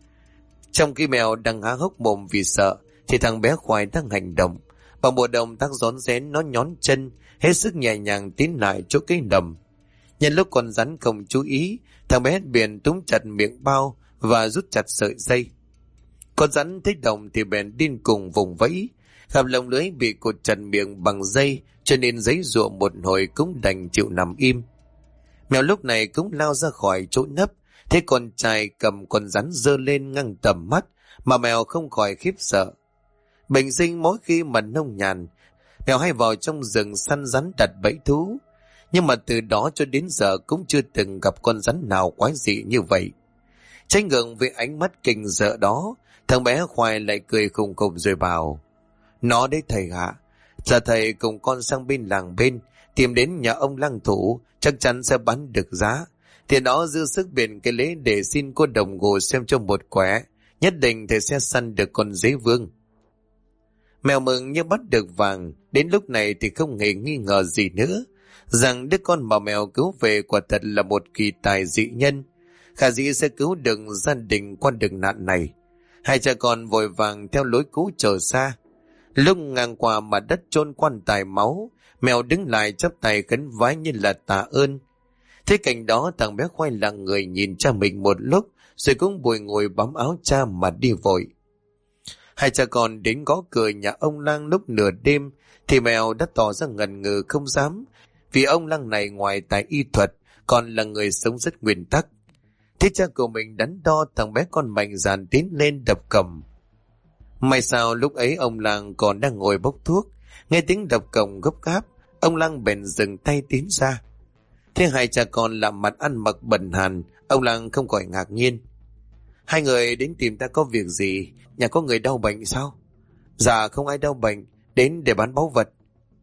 Trong khi mèo đang há hốc mồm vì sợ, thì thằng bé Khoai đang hành động. Bằng một động tác rón rén, nó nhón chân hết sức nhẹ nhàng tiến lại chỗ cái đầm. Nhân lúc con rắn không chú ý, thằng bé bèn túm chặt miệng bao và rút chặt sợi dây. Con rắn thấy động thì bèn điên cuồng vùng vẫy, gặp lồng lưới bị cột chặt miệng bằng dây, cho nên giãy giụa một hồi cũng đành chịu nằm im. Mèo lúc này cũng lao ra khỏi chỗ nấp, thấy con trai cầm con rắn giơ lên ngăn tầm mắt, mà mèo không khỏi khiếp sợ. Bình sinh mỗi khi mà nông nhàn, mèo hay vào trong rừng săn rắn đặt bẫy thú, nhưng mà từ đó cho đến giờ cũng chưa từng gặp con rắn nào quái dị như vậy. Trái ngược với ánh mắt kinh sợ đó, thằng bé Khoai lại cười khùng khùng rồi bảo: "Nó đấy thầy ạ, giờ thầy cùng con sang bên làng bên, tìm đến nhà ông lang thủ, chắc chắn sẽ bán được giá. Thì nó dư sức biển cái lễ để xin cô đồng ngồi xem cho một quẻ, nhất định thầy sẽ săn được con dế vương." Mèo mừng như bắt được vàng, đến lúc này thì không hề nghi ngờ gì nữa, rằng đứa con mà mèo cứu về quả thật là một kỳ tài dị nhân, khả dĩ sẽ cứu được gia đình qua đường nạn này. Hai cha con vội vàng theo lối cũ trở xa. Lúc ngang qua mặt đất chôn quan tài máu, mèo đứng lại chắp tay khấn vái như là tạ ơn. Thế cảnh đó, thằng bé Khoai lặng người nhìn cha mình một lúc, rồi cũng bùi ngồi bám áo cha mà đi vội. Hai cha con đến gõ cửa nhà ông lang lúc nửa đêm, thì mèo đã tỏ ra ngần ngừ không dám, vì ông lang này ngoài tài y thuật còn là người sống rất nguyên tắc. Thế cha của mình đắn đo, thằng bé con mạnh dạn tiến lên đập cổng. May sao lúc ấy ông lang còn đang ngồi bốc thuốc, nghe tiếng đập cổng gấp gáp, ông lang bèn dừng tay tiến ra. Thế hai cha con làm mặt ăn mặc bần hàn, ông lang không khỏi ngạc nhiên: "Hai người đến tìm ta có việc gì? Nhà có người đau bệnh sao?" "Dạ không ai đau bệnh, đến để bán báu vật."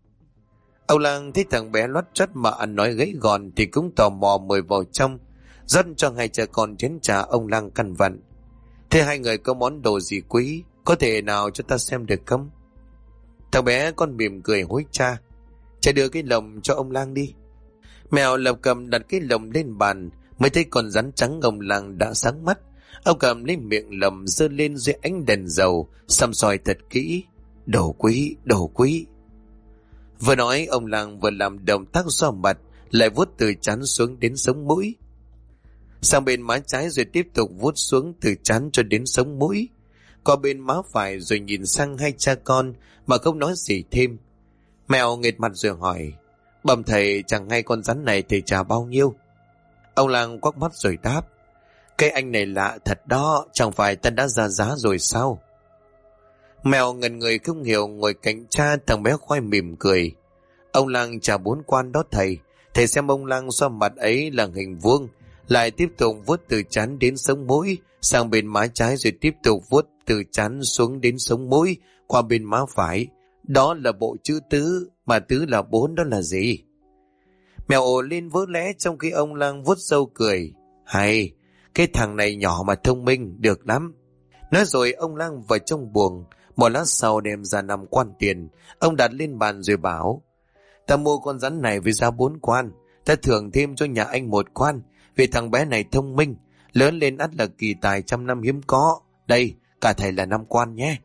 Ông lang thấy thằng bé lót chót mà ăn nói gãy gọn thì cũng tò mò mời vào trong, rót cho hai cha con chén trà. Ông lang căn vặn: "Thế hai người có món đồ gì quý, có thể nào cho ta xem được không?" Thằng bé con mỉm cười hối cha: "Cha đưa cái lồng cho ông lang đi." Mèo lập cầm đặt cái lồng lên bàn, mới thấy con rắn trắng. Ông lang đã sáng mắt, ông cầm lấy miệng lồng giơ lên dưới ánh đèn dầu, săm soi thật kỹ. Đồ quý. Vừa nói ông làng vừa làm động tác xoa mặt, lại vuốt từ trán xuống đến sống mũi, sang bên má trái rồi tiếp tục vuốt xuống từ trán cho đến sống mũi, qua bên má phải rồi nhìn sang hai cha con mà không nói gì thêm. Mèo nghệt mặt rồi hỏi, bẩm thầy, chẳng hay con rắn này thầy trả bao nhiêu? Ông làng quắc mắt rồi đáp, cái anh này lạ thật đó, chẳng phải ta đã ra giá rồi sao? Mèo ngần người không hiểu, ngồi cạnh cha. Thằng bé khoai mỉm cười, ông làng trả 4 quan đó thầy. Thầy xem ông làng xoa mặt ấy là hình vuông, lại tiếp tục vuốt từ trán đến sống mũi, sang bên má trái rồi tiếp tục vuốt từ trán xuống đến sống mũi, qua bên má phải. Đó là bộ chữ tứ, mà tứ là 4 đó là gì? Mèo ồ lên vỡ lẽ, trong khi ông làng vuốt râu cười, hay, cái thằng này nhỏ mà thông minh, được lắm. Nói rồi ông lang vào trong buồng. Một lát sau đem ra 5 quan tiền, ông đặt lên bàn rồi bảo, ta mua con rắn này với giá 4 quan, ta thưởng thêm cho nhà anh 1 quan, vì thằng bé này thông minh, lớn lên ắt là kỳ tài trăm năm hiếm có. Đây, cả thầy là 5 quan nhé.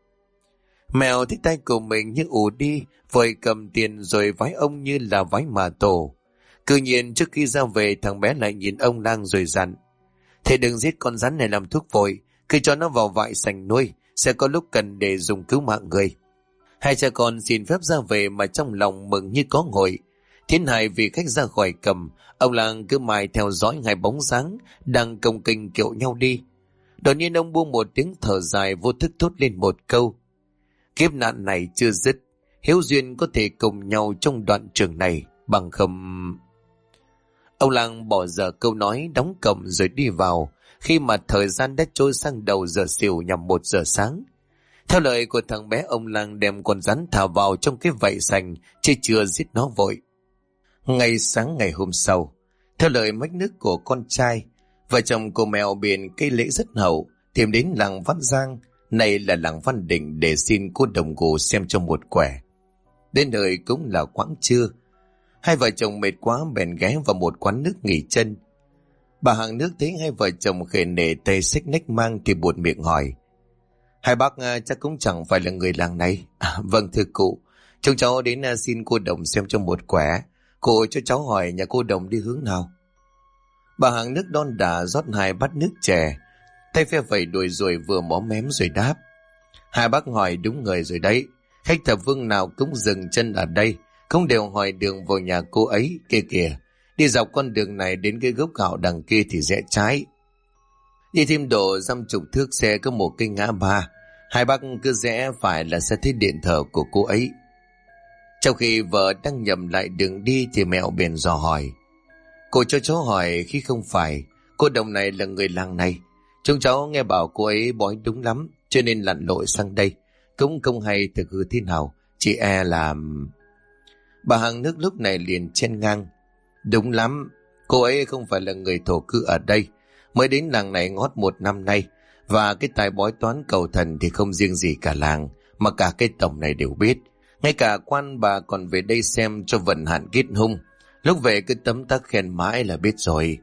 Mèo thấy tay của mình như ù đi, vội cầm tiền rồi vái ông như là vái mà tổ. Cứ nhiên trước khi ra về, thằng bé lại nhìn ông lang rồi dặn, thầy đừng giết con rắn này làm thuốc vội, cứ cho nó vào vại sành nuôi, sẽ có lúc cần để dùng cứu mạng người. Hai cha con xin phép ra về mà trong lòng mừng như có hội. Thiên hai vì khách ra khỏi cầm, ông làng cứ mãi theo dõi hai bóng dáng đang công kênh kiệu nhau đi. Đột nhiên ông buông một tiếng thở dài, vô thức thốt lên một câu, kiếp nạn này chưa dứt, hiếu duyên có thể cùng nhau trong đoạn trường này, bằng không... Ông làng bỏ dở câu nói, đóng cổng rồi đi vào, khi mà thời gian đã trôi sang đầu giờ xỉu nhằm 1 giờ sáng. Theo lời của thằng bé, ông làng đem con rắn thả vào trong cái vảy sành, chứ chưa giết nó vội. Ngày sáng ngày hôm sau, theo lời mách nước của con trai, vợ chồng cô mèo biển cây lễ rất hậu, tìm đến làng Văn Giang, này là làng Văn Định, để xin cô đồng gù xem cho một quẻ. Đến nơi cũng là quãng trưa, hai vợ chồng mệt quá bèn ghé vào một quán nước nghỉ chân. Bà hàng nước thấy hai vợ chồng khề nể tay xách nách mang thì buột miệng hỏi, hai bác chắc cũng chẳng phải là người làng này. Vâng thưa cụ, chúng cháu đến xin cô đồng xem cho một quẻ. Cô cho cháu hỏi nhà cô đồng đi hướng nào? Bà hàng nước đon đả rót 2 bát nước chè, tay phe vẩy đuôi rồi vừa móm mém rồi đáp, hai bác hỏi đúng người rồi đấy. Khách thập phương nào cũng dừng chân ở đây, không đều hỏi đường vào nhà cô ấy kia kìa. Đi dọc con đường này đến cái gốc gạo đằng kia thì rẽ trái. Đi thêm độ 50 thước xe có một cái ngã ba. Hai bác cứ rẽ phải là sẽ thấy điện thờ của cô ấy. Trong khi vợ đang nhầm lại đường đi thì mẹo bèn dò hỏi, cô cho cháu hỏi khi không phải cô đồng này là người làng này. Chúng cháu nghe bảo cô ấy bói đúng lắm, cho nên lặn lội sang đây. Cũng không hay thực hư thế nào, chỉ e là... Bà hàng nước lúc này liền chen ngang, đúng lắm, cô ấy không phải là người thổ cư ở đây, mới đến làng này ngót 1 năm nay, và cái tài bói toán cầu thần thì không riêng gì cả làng, mà cả cái tổng này đều biết. Ngay cả quan bà còn về đây xem cho vận hạn kết hung, lúc về cứ tấm tắc khen mãi là biết rồi.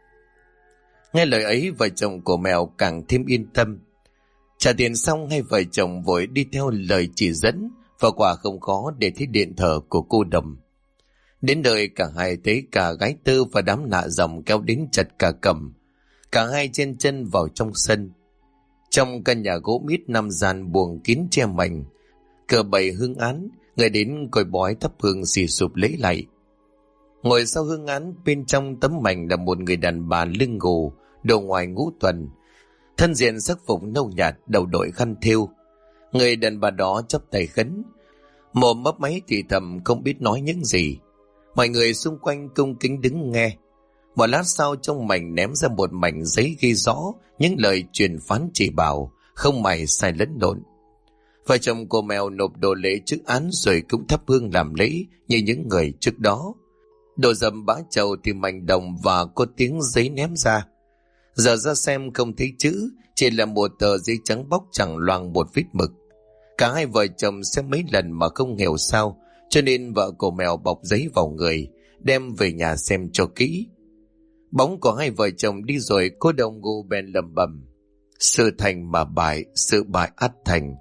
Nghe lời ấy, vợ chồng của mèo càng thêm yên tâm. Trả tiền xong, hai vợ chồng vội đi theo lời chỉ dẫn, và quả không khó để thấy điện thờ của cô đồng. Đến nơi cả hai thấy cả gái tư và đám nạ dòng kéo đến chặt cả cầm. Cả hai chen chân vào trong sân. Trong căn nhà gỗ mít 5 gian buồng kín che mảnh, cờ bày hương án, người đến coi bói thắp hương xì sụp lễ lạy. Ngồi sau hương án, bên trong tấm mảnh là một người đàn bà lưng gù, đầu ngoài ngũ tuần, thân diện sắc phục nâu nhạt, đầu đội khăn thêu. Người đàn bà đó chắp tay khấn, mồm mấp máy thì thầm không biết nói những gì. Mọi người xung quanh cung kính đứng nghe. Một lát sau, trong mảnh ném ra một mảnh giấy ghi rõ những lời truyền phán chỉ bảo, không mảy sai lẫn lộn. Vợ chồng cô mèo nộp đồ lễ trước án rồi cũng thắp hương làm lễ như những người trước đó. Đồ dầm bã chầu thì mảnh đồng và có tiếng giấy ném ra. Giờ ra xem không thấy chữ, chỉ là một tờ giấy trắng bóc chẳng loang một vết mực. Cả hai vợ chồng xem mấy lần mà không hiểu sao, cho nên vợ cô mèo bọc giấy vào người, đem về nhà xem cho kỹ. Bóng của hai vợ chồng đi rồi, cô đồng gù bèn lẩm bẩm, sự thành mà bại, sự bại ắt thành.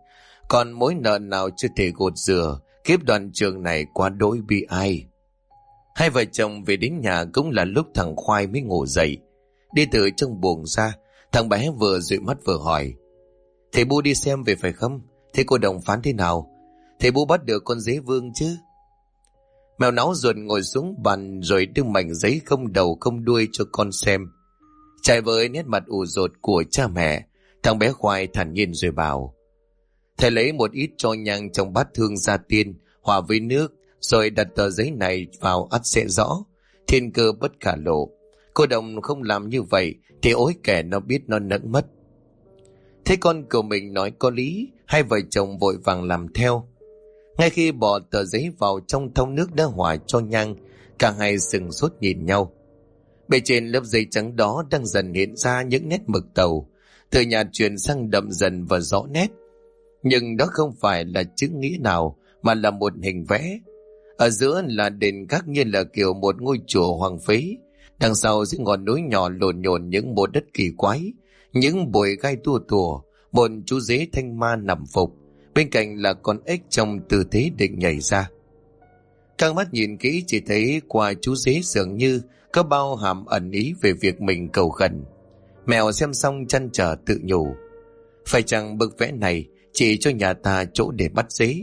Còn mối nợ nào chưa thể gột rửa, kiếp đoàn trường này quá đỗi bi ai. Hai vợ chồng về đến nhà cũng là lúc thằng Khoai mới ngủ dậy. Đi từ trong buồng ra, thằng bé vừa dụi mắt vừa hỏi: Thầy Bu đi xem về phải không? Thế cô Đồng phán thế nào? Thầy Bu bắt được con dế vương chứ? Mèo náu ruột ngồi xuống bàn rồi đưa mảnh giấy không đầu không đuôi cho con xem. Trái với nét mặt ủ rột của cha mẹ, thằng bé Khoai thản nhiên rồi bảo: Thầy lấy một ít tro nhang trong bát hương gia tiên, hòa với nước, rồi đặt tờ giấy này vào ắt sẽ rõ. Thiên cơ bất khả lộ. Cô Đồng không làm như vậy thì ối kẻ nó biết nó nẫn mất. Thế con của mình nói có lý, hai vợ chồng vội vàng làm theo. Ngay khi bỏ tờ giấy vào trong thau nước đã hòa cho nhang, cả hai sừng sốt nhìn nhau. Bề trên lớp giấy trắng đó đang dần hiện ra những nét mực tàu, từ nhạt chuyển sang đậm dần và rõ nét. Nhưng đó không phải là chữ nghĩa nào, mà là một hình vẽ. Ở giữa là đền các như là kiểu một ngôi chùa hoang phế. Đằng sau những ngọn núi nhỏ lộn nhộn những mộ đất kỳ quái, những bụi gai tua tủa, một chú dế thanh ma nằm phục. Bên cạnh là con ếch trong tư thế định nhảy ra. Căng mắt nhìn kỹ chỉ thấy qua chú dế dường như có bao hàm ẩn ý về việc mình cầu khẩn. Mèo xem xong chăn trở tự nhủ: Phải chăng bức vẽ này chỉ cho nhà ta chỗ để bắt dế?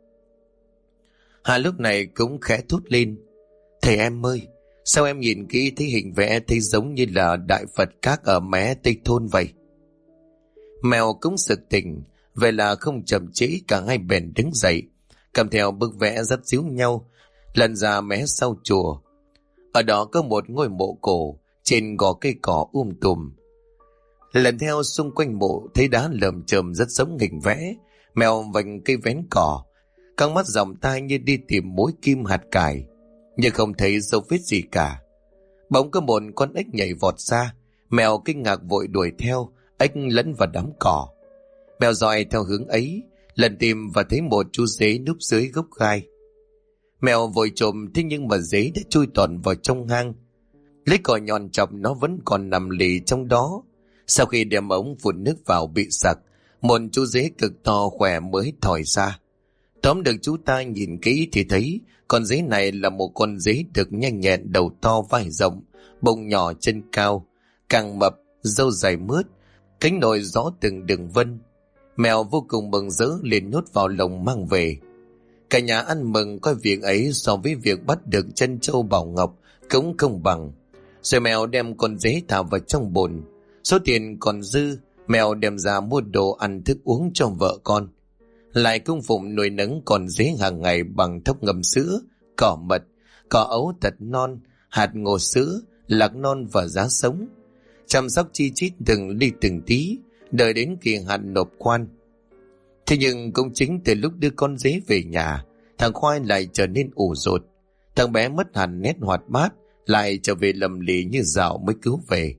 Hà lúc này cũng khẽ thốt lên: Thầy em ơi, sao em nhìn kỹ thấy hình vẽ thấy giống như là Đại Phật Các ở mé Tây Thôn vậy? Mèo cũng sực tỉnh, vậy là không chậm trễ, cả hai bèn đứng dậy, cầm theo bức vẽ dắt díu nhau, lần ra mé sau chùa. Ở đó có một ngôi mộ cổ, trên gò cây cỏ tùm. Lần theo xung quanh mộ thấy đá lởm chởm rất giống hình vẽ. Mèo vành cây vén cỏ, căng mắt dòng tai như đi tìm mối kim hạt cải, nhưng không thấy dấu vết gì cả. Bỗng có một con ếch nhảy vọt ra, mèo kinh ngạc vội đuổi theo, ếch lẫn vào đám cỏ. Mèo dòi theo hướng ấy, lần tìm và thấy một chú dế núp dưới gốc gai. Mèo vội trộm, thế nhưng mà dế đã chui tọt vào trong hang. Lấy cỏ nhọn chọc nó vẫn còn nằm lì trong đó. Sau khi đem ống phun nước vào bị sặc, một chú dế cực to khỏe mới thòi ra. Tóm được chú ta nhìn kỹ thì thấy con dế này là một con dế được nhanh nhẹn, đầu to vai rộng, bụng nhỏ chân cao, càng mập, râu dài mướt, cánh nổi rõ từng đường vân. Mèo vô cùng mừng rỡ liền nhốt vào lồng mang về. Cả nhà ăn mừng coi việc ấy so với việc bắt được trân châu bảo ngọc cũng không bằng. Rồi mèo đem con dế thả vào trong bồn. Số tiền còn dư, mèo đem ra mua đồ ăn thức uống cho vợ con. Lại cung phụng nuôi nấng con dế hàng ngày bằng thóc ngâm sữa, cỏ mật, cỏ ấu thật non, hạt ngô sữa, lạc non và giá sống. Chăm sóc chi chít từng ly từng tí, đợi đến kỳ hạn nộp quan. Thế nhưng cũng chính từ lúc đưa con dế về nhà, thằng Khoai lại trở nên ủ rột. Thằng bé mất hẳn nét hoạt bát, lại trở về lầm lì như dạo mới cứu về.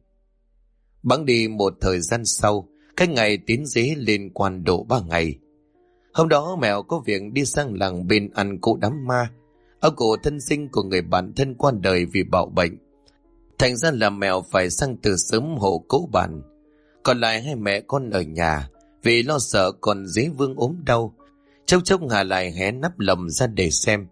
Bẵng đi một thời gian sau, cái ngày tiến dế lên quan độ 3 ngày. Hôm đó mèo có việc đi sang làng bên ăn cỗ đám ma. Ông cụ thân sinh của người bạn thân qua đời vì bạo bệnh, thành ra là mèo phải sang từ sớm hộ cỗ bàn. Còn lại hai mẹ con ở nhà, vì lo sợ con dế vương ốm đau. Chốc chốc Hà lại hé nắp lồng ra để xem.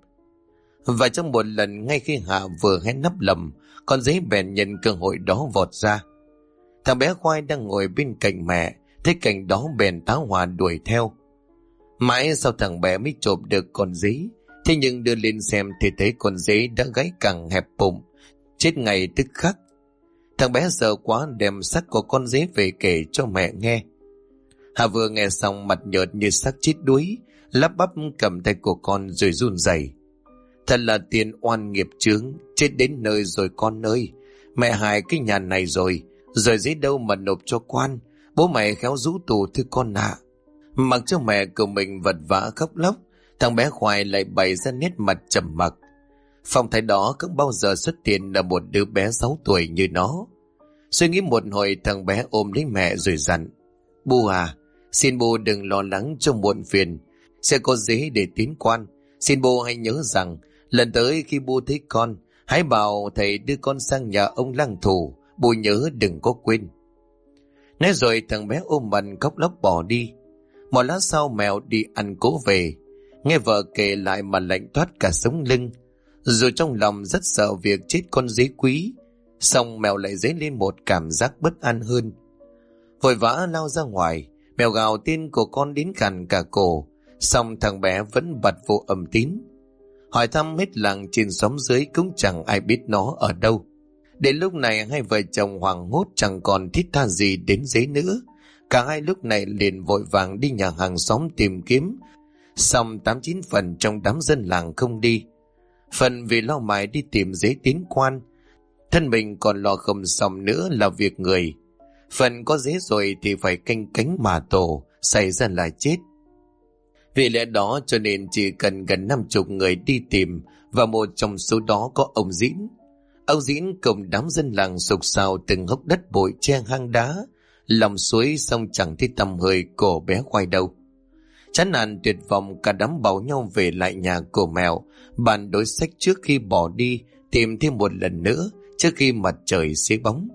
Và trong một lần ngay khi Hà vừa hé nắp lồng, con dế bèn nhận cơ hội đó vọt ra. Thằng bé Khoai đang ngồi bên cạnh mẹ, thấy cảnh đó bèn táo hỏa đuổi theo. Mãi sau thằng bé mới chộp được con dế, thế nhưng đưa lên xem thì thấy con dế đã gáy càng hẹp bụng, chết ngay tức khắc. Thằng bé sợ quá đem xác của con dế về kể cho mẹ nghe. Hà vừa nghe xong mặt nhợt như xác chết đuối, lắp bắp cầm tay của con rồi run rẩy. Thật là tiền oan nghiệp chướng, chết đến nơi rồi con ơi. Mẹ hại cái nhà này rồi dế đâu mà nộp cho quan. Bố mày khéo rũ tù thưa con ạ. Mặc cho mẹ của mình vật vã khóc lóc, thằng bé Khoai lại bày ra nét mặt trầm mặc. Phong thái đó không bao giờ xuất hiện là một đứa bé 6 tuổi như nó. Suy nghĩ một hồi, thằng bé ôm lấy mẹ rồi dặn: Bu à, xin bu đừng lo lắng cho muộn phiền, sẽ có dế để tiến quan. Xin bu hãy nhớ rằng lần tới khi bu thấy con, hãy bảo thầy đưa con sang nhà ông lang thủ. Bu nhớ đừng có quên. Nói rồi thằng bé ôm mặt khóc lóc bỏ đi. Một lát sau mèo đi ăn cố về, nghe vợ kể lại mà lạnh toát cả sống lưng. Dù trong lòng rất sợ việc chết con dế quý, song mèo lại dấy lên một cảm giác bất an hơn. Vội vã lao ra ngoài, mèo gào tên của con đến khàn cả cổ, song thằng bé vẫn bật vô âm tín. Hỏi thăm hết làng trên xóm dưới cũng chẳng ai biết nó ở đâu. Đến lúc này hai vợ chồng hoảng hốt chẳng còn thiết tha gì đến dế nữa. Cả hai lúc này liền vội vàng đi nhà hàng xóm tìm kiếm, song 89 phần trong đám dân làng không đi. Phần vì lo mải đi tìm dế tiến quan, thân mình còn lo không xong nữa là việc người. Phần có dế rồi thì phải canh cánh mà tổ, xảy ra là chết. Vì lẽ đó cho nên chỉ cần gần 50 người đi tìm, và một trong số đó có ông Dĩn. Ông Dĩn cùng đám dân làng sục sạo từng hốc đất bụi che hang đá, lòng suối xong chẳng thấy tăm hơi của bé Khoai đâu. Chán nản tuyệt vọng, cả đám bảo nhau về lại nhà của mèo, bàn đối sách trước khi bỏ đi tìm thêm một lần nữa trước khi mặt trời xế bóng.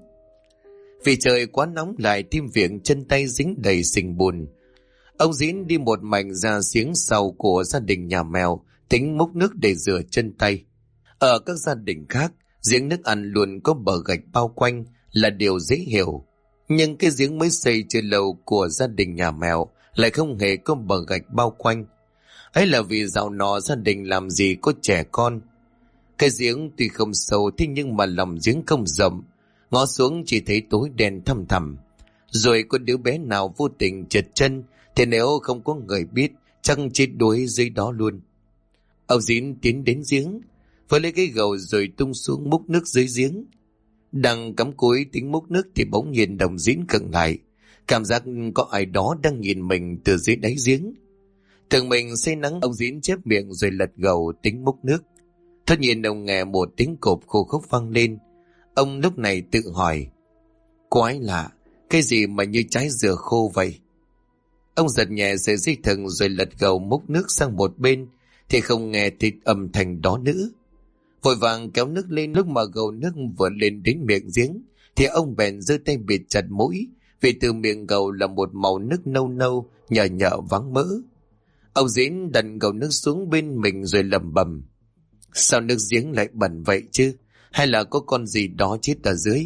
Vì trời quá nóng lại thêm việc chân tay dính đầy sình bùn, ông Dĩn đi một mạch ra giếng sau của gia đình nhà mèo, tính múc nước để rửa chân tay. Ở các gia đình khác, giếng nước ăn luôn có bờ gạch bao quanh là điều dễ hiểu, nhưng cái giếng mới xây chưa lâu của gia đình nhà mèo lại không hề có bờ gạch bao quanh. Ấy là vì dạo nọ gia đình làm gì có trẻ con. Cái giếng tuy không sâu thế nhưng mà lòng giếng không rộng, ngó xuống chỉ thấy tối đen thăm thẳm. Rồi có đứa bé nào vô tình trượt chân thì nếu không có người biết chắc chết đuối dưới đó luôn. Ông Dĩn tiến đến giếng, với lấy cái gầu rồi tung xuống múc nước dưới giếng. Đang cắm cúi tính múc nước thì bỗng nhiên đồng Dĩn khựng lại, cảm giác có ai đó đang nhìn mình từ dưới đáy giếng. Tưởng mình say nắng, ông Dĩn chép miệng rồi lật gầu tính múc nước. Tất nhiên ông nghe một tiếng cộp khô khốc vang lên. Ông lúc này tự hỏi, quái lạ, cái gì mà như trái dừa khô vậy? Ông giật nhẹ sợi dây thừng rồi lật gầu múc nước sang một bên thì không nghe thấy âm thanh đó nữa. Vội vàng kéo nước lên, lúc mà gầu nước vừa lên đến miệng giếng thì ông bèn giơ tay bịt chặt mũi, vì từ miệng gầu là một màu nước nâu nâu nhờ nhợ vắng mỡ. Ông Dĩn đặt gầu nước xuống bên mình rồi lẩm bẩm, sao nước giếng lại bẩn vậy chứ, hay là có con gì đó chết ở dưới?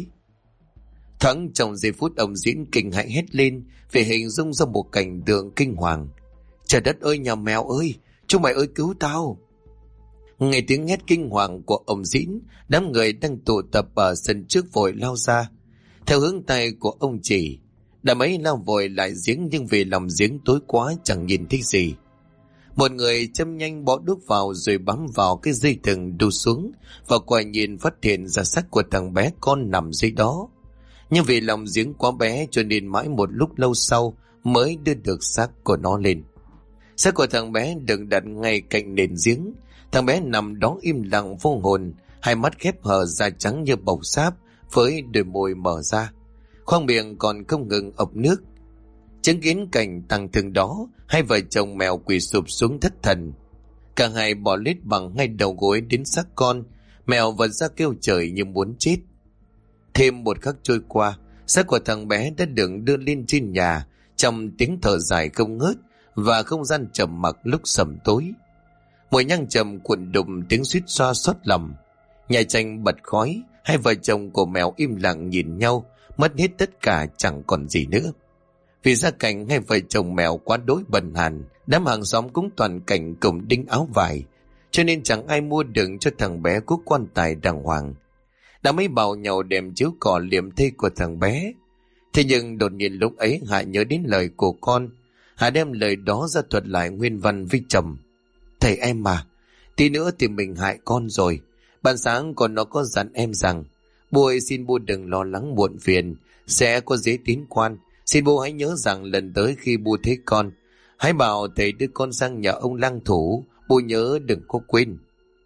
Thoáng trong giây phút ông Dĩn kinh hãi hét lên vì hình dung ra một cảnh tượng kinh hoàng. Trời đất ơi, nhà mèo ơi, chúng mày ơi cứu tao! Nghe tiếng hét kinh hoàng của ông Dĩn, đám người đang tụ tập ở sân trước vội lao ra theo hướng tay của ông chỉ. Đám ấy lao vội lại giếng, nhưng vì lòng giếng tối quá chẳng nhìn thấy gì. Một người châm nhanh bó đuốc vào rồi bám vào cái dây thừng đu xuống, và quay nhìn phát hiện ra xác của thằng bé con nằm dưới đó. Nhưng vì lòng giếng quá bé cho nên mãi một lúc lâu sau mới đưa được xác của nó lên. Xác của thằng bé được đặt ngay cạnh nền giếng. Thằng bé nằm đó im lặng vô hồn, hai mắt khép hờ, da trắng như bọc sáp với đôi môi mở ra, khoang miệng còn không ngừng ọc nước. Chứng kiến cảnh tang thương đó, hai vợ chồng mèo quỳ sụp xuống thất thần. Cả hai bò lết bằng ngay đầu gối đến xác con. Mèo vật ra kêu trời như muốn chết. Thêm một khắc trôi qua, xác của thằng bé đã được đưa lên trên nhà trong tiếng thở dài không ngớt, và không gian trầm mặc lúc sầm tối. Mùi nhang trầm cuộn đùng, tiếng suýt xoa xót lòng. Nhà tranh bật khói, hai vợ chồng của mèo im lặng nhìn nhau, mất hết tất cả chẳng còn gì nữa. Vì gia cảnh hai vợ chồng mèo quá đối bần hàn, đám hàng xóm cũng toàn cảnh cùng đinh áo vải, cho nên chẳng ai mua được cho thằng bé cúc quan tài đàng hoàng. Đã mấy bảo nhau đem chiếu cỏ liệm thây của thằng bé. Thế nhưng đột nhiên lúc ấy Hạ nhớ đến lời của con. Hạ đem lời đó ra thuật lại nguyên văn với chồng. Thầy em mà, tí nữa thì mình hại con rồi. Ban sáng con nó có dặn em rằng, bố ơi xin bố đừng lo lắng muộn phiền, sẽ có dế tín quan. Xin bố hãy nhớ rằng lần tới khi bố thấy con, hãy bảo thầy đưa con sang nhà ông lang thủ, bố nhớ đừng có quên.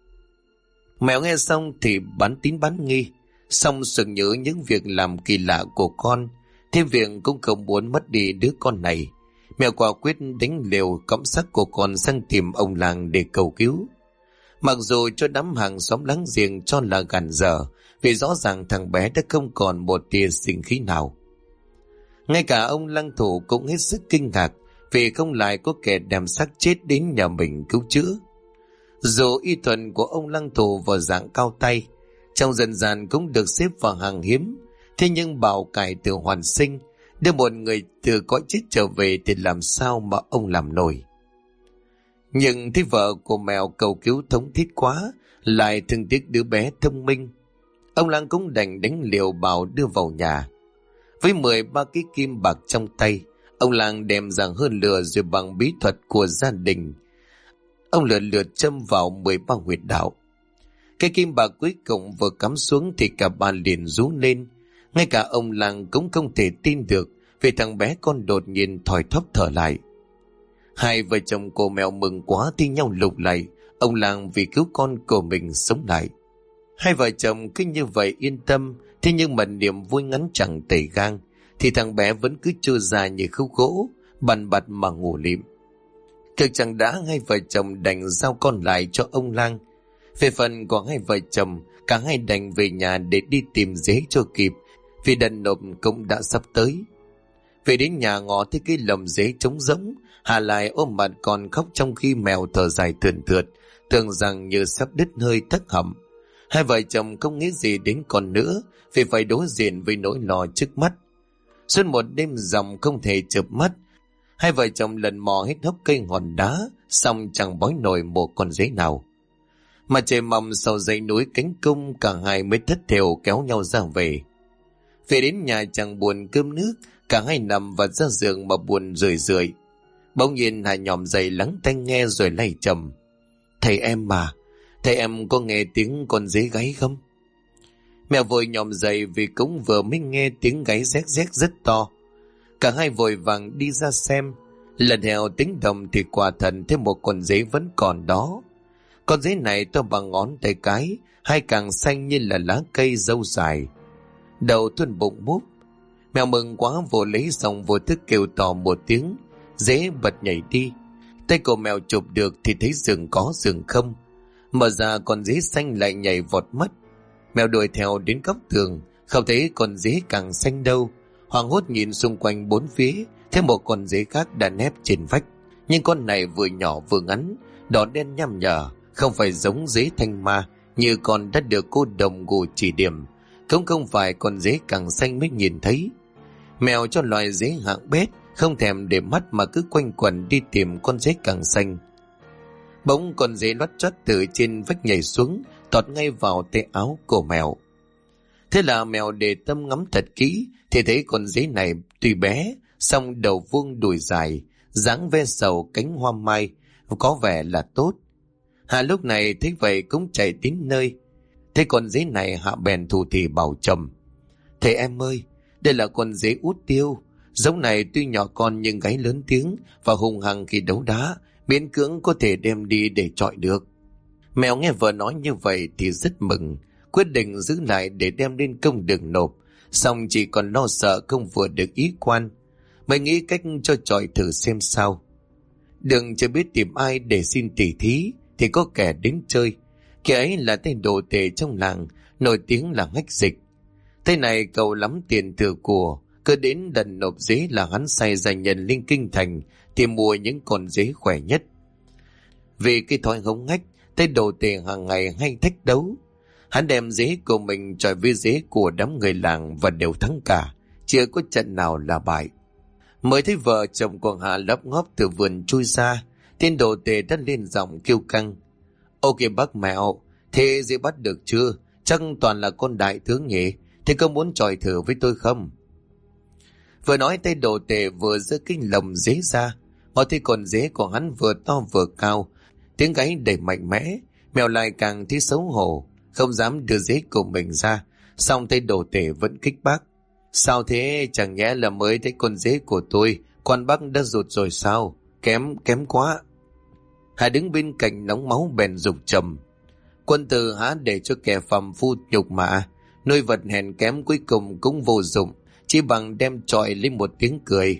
Mèo nghe xong thì bán tín bán nghi, xong sực nhớ những việc làm kỳ lạ của con, thêm việc cũng không muốn mất đi đứa con này. Mèo quả quyết đánh liều cõng xác của con sang tìm ông làng để cầu cứu. Mặc dù cho đám hàng xóm láng giềng cho là gàn dở, vì rõ ràng thằng bé đã không còn một tia sinh khí nào. Ngay cả ông lang thủ cũng hết sức kinh ngạc vì không lại có kẻ đem xác chết đến nhà mình cứu chữa. Dù y thuật của ông Lăng Thủ vào dạng cao tay, trong dân gian cũng được xếp vào hàng hiếm, thế nhưng bảo cải tử hoàn sinh, đưa một người từ cõi chết trở về thì làm sao mà ông làm nổi. Nhưng thấy vợ của mèo cầu cứu thống thiết quá, lại thương tiếc đứa bé thông minh, ông Lăng cũng đành đánh liều bảo đưa vào nhà. Với 13 cái kim bạc trong tay, ông Lăng đem rằng hơn lửa rồi bằng bí thuật của gia đình, ông lần lượt châm vào 13 huyệt đạo. Cái kim bạc cuối cùng vừa cắm xuống thì cả ba liền rú lên. Ngay cả ông Lăng cũng không thể tin được, vì thằng bé con đột nhiên thoi thóp thở lại. Hai vợ chồng cô mèo mừng quá thi nhau lục lại ông Lăng vì cứu con của mình sống lại. Hai vợ chồng cứ như vậy yên tâm, thế nhưng mà niềm vui ngắn chẳng tẩy gang, thì thằng bé vẫn cứ trơ ra như khúc gỗ, bằn bặt mà ngủ lịm. Cực chẳng đã, hai vợ chồng đành giao con lại cho ông Lang. Về phần của hai vợ chồng, cả hai đành về nhà để đi tìm dế cho kịp, vì đợt nộp cũng đã sắp tới. Về đến nhà ngõ thấy cái lồng dế trống rỗng, Hà lại ôm mặt còn khóc, trong khi mèo thở dài thườn thượt, tưởng rằng như sắp đứt hơi thất họng. Hai vợ chồng không nghĩ gì đến con nữa, vì phải đối diện với nỗi lo trước mắt. Suốt một đêm dòng không thể chợp mắt, hai vợ chồng lần mò hết hốc cây hòn đá, xong chẳng bói nổi một con dế nào. Mà trời mong sau dãy núi cánh cung, cả hai mới thất thểu kéo nhau ra về. Về đến nhà chẳng buồn cơm nước, cả hai nằm vật ra giường mà buồn rười rượi. Bỗng nhiên Hà nhòm dậy lắng tai nghe rồi lay trầm. Thầy em mà, thầy em có nghe tiếng con dế gáy không? Mẹ vội nhòm dậy vì cũng vừa mới nghe tiếng gáy rét rét rất to. Cả hai vội vàng đi ra xem. Lần theo tiếng động thì quả thần thêm một con dế vẫn còn đó. Con dế này to bằng ngón tay cái, hai càng xanh như là lá cây dâu dài, đầu thuần bụng múp. Mèo mừng quá vội lấy xong vô thức kêu to một tiếng, dế bật nhảy đi. Tay của mèo chụp được thì thấy rừng có rừng không, mở ra con dế xanh lại nhảy vọt mất. Mèo đuổi theo đến góc tường, không thấy con dế càng xanh đâu. Hoảng hốt nhìn xung quanh bốn phía, thấy một con dế khác đã nép trên vách, nhưng con này vừa nhỏ vừa ngắn, đỏ đen nhăm nhở, không phải giống dế thanh ma như con đã được cô đồng gù chỉ điểm, cũng không phải con dế càng xanh mới nhìn thấy. Mèo cho loài dế hạng bét, không thèm để mắt mà cứ quanh quẩn đi tìm con dế càng xanh. Bỗng con dế loắt choắt từ trên vách nhảy xuống, tọt ngay vào tay áo của mèo. Thế là mèo để tâm ngắm thật kỹ, thì thấy con dế này tuy bé, song đầu vuông đùi dài, dáng ve sầu cánh hoa mai, có vẻ là tốt. Hà lúc này thấy vậy cũng chạy đến nơi. Thấy con dế này, Hạ bèn thủ thỉ bảo chồng. Thầy em ơi, đây là con dế út tiêu. Giống này tuy nhỏ con nhưng gáy lớn tiếng và hung hăng khi đấu đá, miễn cưỡng có thể đem đi để chọi được. Mèo nghe vợ nói như vậy thì rất mừng, quyết định giữ lại để đem lên công đường nộp. Xong chỉ còn lo sợ không vừa được ý quan, mới nghĩ cách cho chọi thử xem sao. Đừng chưa biết tìm ai để xin tỉ thí thì có kẻ đến chơi. Kẻ ấy là tên đồ tể trong làng, nổi tiếng là Hách Dịch. Thế này cậu lắm tiền thừa của, cứ đến lần nộp dế là hắn say ra nhân linh kinh thành tìm mua những con dế khỏe nhất. Vì cái thói hống hách, tên đồ tể hàng ngày hay thách đấu. Hắn đem dế của mình chọi với dế của đám người làng và đều thắng cả, chưa có trận nào là bại. Mới thấy vợ chồng của Hà lấp ngóp từ vườn chui ra, tên đồ tể đã lên giọng kêu căng. Ok bác mẹo, thế dễ bắt được chưa? Chắc toàn là con đại tướng nhỉ? Thế có muốn chọi thử với tôi không? Vừa nói tay đồ tể vừa giơ cái lồng dế ra. Họ thấy con dế của hắn vừa to vừa cao, tiếng gáy đầy mạnh mẽ. Mèo lại càng thấy xấu hổ, không dám đưa dế của mình ra. Xong tay đồ tể vẫn kích bác. Sao thế, chẳng nhẽ là mới thấy con dế của tôi, con bác đã rụt rồi sao? Kém quá. Hà đứng bên cạnh nóng máu bèn dục trầm. Quân tử há để cho kẻ phàm phu nhục mạ, nuôi vật hèn kém cuối cùng cũng vô dụng, chỉ bằng đem chọi lên một tiếng cười.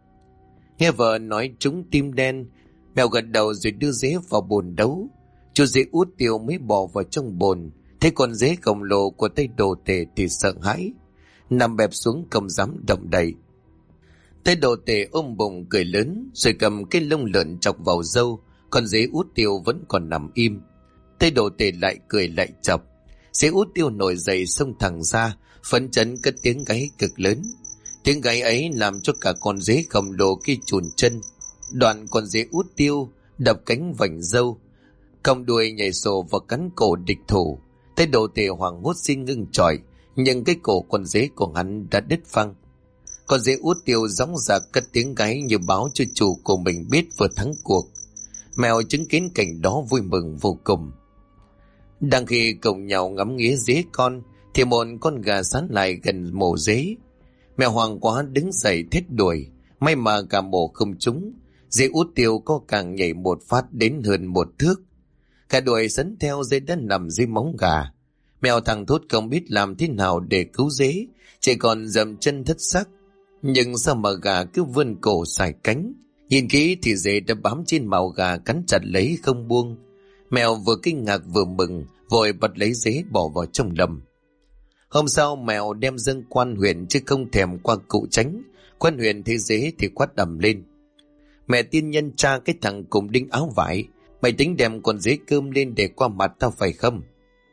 Nghe vợ nói trúng tim đen, mèo gật đầu rồi đưa dế vào bồn đấu. Chú dế út tiêu mới bỏ vào trong bồn, thấy con dế khổng lồ của tay đồ tể thì sợ hãi, nằm bẹp xuống không dám động đậy. Thấy đồ tể ôm bụng cười lớn rồi cầm cái lông lợn chọc vào râu, còn dế út tiêu vẫn còn nằm im. Thấy đồ tể lại cười lại chọc. Dế út tiêu nổi dậy xông thẳng ra, phấn chấn cất tiếng gáy cực lớn. Tiếng gáy ấy làm cho cả con dế khổng lồ kia chùn chân. Đoạn con dế út tiêu đập cánh vành râu, cong đuôi nhảy sổ và cắn cổ địch thủ. Thấy đồ tể hoảng hốt xin ngưng chọi, nhưng cái cổ con dế của hắn đã đứt phăng. Con dế út tiêu gióng ra cất tiếng gáy như báo cho chủ của mình biết vừa thắng cuộc. Mèo chứng kiến cảnh đó vui mừng vô cùng. Đang khi cùng nhau ngắm nghía dế con thì một con gà sán lại gần mổ dế. Mèo hoang quá đứng dậy thét đuổi, may mà gà mổ không trúng. Dế út tiêu có càng nhảy một phát đến hơn 1 thước. Cả đuổi sấn theo dế đã nằm dưới móng gà. Mèo thằng thốt không biết làm thế nào để cứu dế, chỉ còn dậm chân thất sắc. Nhưng sao mà gà cứ vươn cổ xài cánh? Nhìn kỹ thì dế đã bám trên mào gà cắn chặt lấy không buông. Mèo vừa kinh ngạc vừa mừng, vội bật lấy dế bỏ vào trong lồng. Hôm sau mèo đem dâng quan huyện chứ không thèm qua cụ tránh. Quan huyện thấy dế thì quát ầm lên: Mẹ tiên nhân cha cái thằng cùng đinh áo vải, mày tính đem con dế cơm lên để qua mặt tao phải không?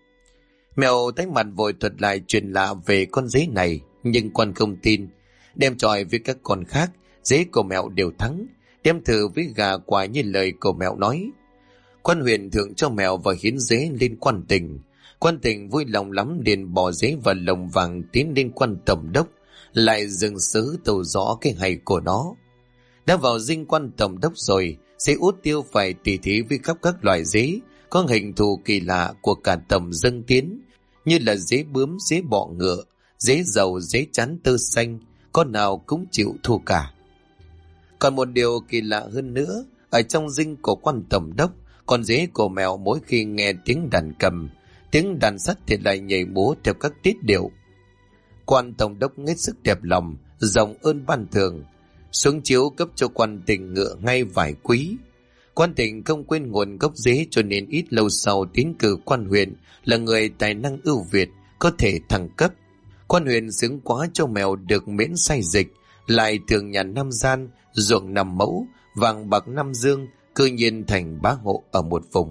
Mèo tái mặt vội thuật lại chuyện lạ về con dế này, nhưng quan không tin. Đem chọi với các con khác, dế của mèo đều thắng. Đem thử với gà quả như lời của mèo nói. Quan huyện thưởng cho mèo và hiến dế lên quan tỉnh. Quan tỉnh vui lòng lắm liền bỏ dế vào lồng vàng tiến lên quan tổng đốc, lại dừng sứ tâu rõ cái hay của nó. Đã vào dinh quan tổng đốc rồi, dế út tiêu phải tỉ thí với khắp các loài dế có hình thù kỳ lạ của cả tầm dâng tiến, như là dế bướm, dế bọ ngựa, dế dầu, dế chán tơ xanh, con nào cũng chịu thua cả. Còn một điều kỳ lạ hơn nữa, ở trong dinh của quan tổng đốc, con dế của mèo mỗi khi nghe tiếng đàn cầm, tiếng đàn sắt thì lại nhảy múa theo các tiết điệu. Quan tổng đốc hết sức đẹp lòng, rộng ơn ban thưởng, xuống chiếu cấp cho quan tỉnh ngựa ngay vài quý. Quan tỉnh không quên nguồn gốc dế, cho nên ít lâu sau tiến cử quan huyện là người tài năng ưu việt, có thể thăng cấp. Quan huyện xứng quá cho mèo được miễn sai dịch, lại thường nhà 5 gian, ruộng 5 mẫu, vàng bạc 5 dương, cư nhiên thành bá hộ ở một vùng.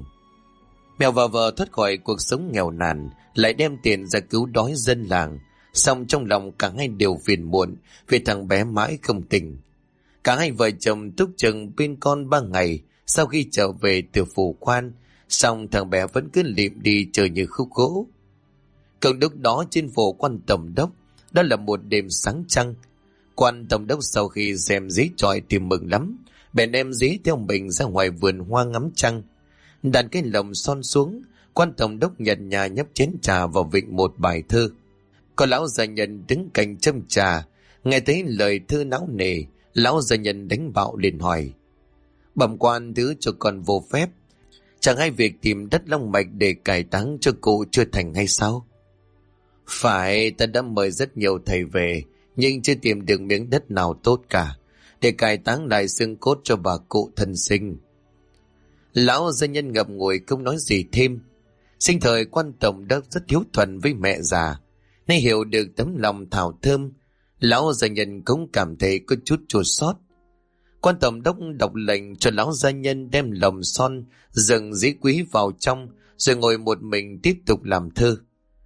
Mèo và vợ thoát khỏi cuộc sống nghèo nàn, lại đem tiền ra cứu đói dân làng. Song trong lòng cả hai đều phiền muộn vì thằng bé mãi không tỉnh. Cả hai vợ chồng túc trực bên con 3 ngày. Sau khi trở về từ phủ quan, song thằng bé vẫn cứ lịm đi chờ như khúc gỗ. Cùng lúc đó trên phủ quan tổng đốc, đó là một đêm sáng trăng. Quan tổng đốc sau khi xem dế chọi thì mừng lắm, bèn đem dế theo mình ra ngoài vườn hoa ngắm trăng. Đặt cái lồng son xuống, quan tổng đốc nhận nhà nhấp chén trà vào vịnh một bài thơ. Có lão gia nhân đứng cạnh châm trà, nghe thấy lời thơ não nề, lão gia nhân đánh bạo liền hỏi: Bẩm quan thứ cho con vô phép, chẳng hay việc tìm đất long mạch để cải táng cho cụ chưa thành hay sao? Phải, ta đã mời rất nhiều thầy về, nhưng chưa tìm được miếng đất nào tốt cả để cải táng lại xương cốt cho bà cụ thân sinh. Lão gia nhân ngậm ngùi không nói gì thêm. Sinh thời quan tổng đốc rất hiếu thuận với mẹ già, nay hiểu được tấm lòng thảo thơm, lão gia nhân cũng cảm thấy có chút chua xót. Quan tổng đốc đọc lệnh cho lão gia nhân đem lồng son dâng dế quý vào trong, rồi ngồi một mình tiếp tục làm thơ.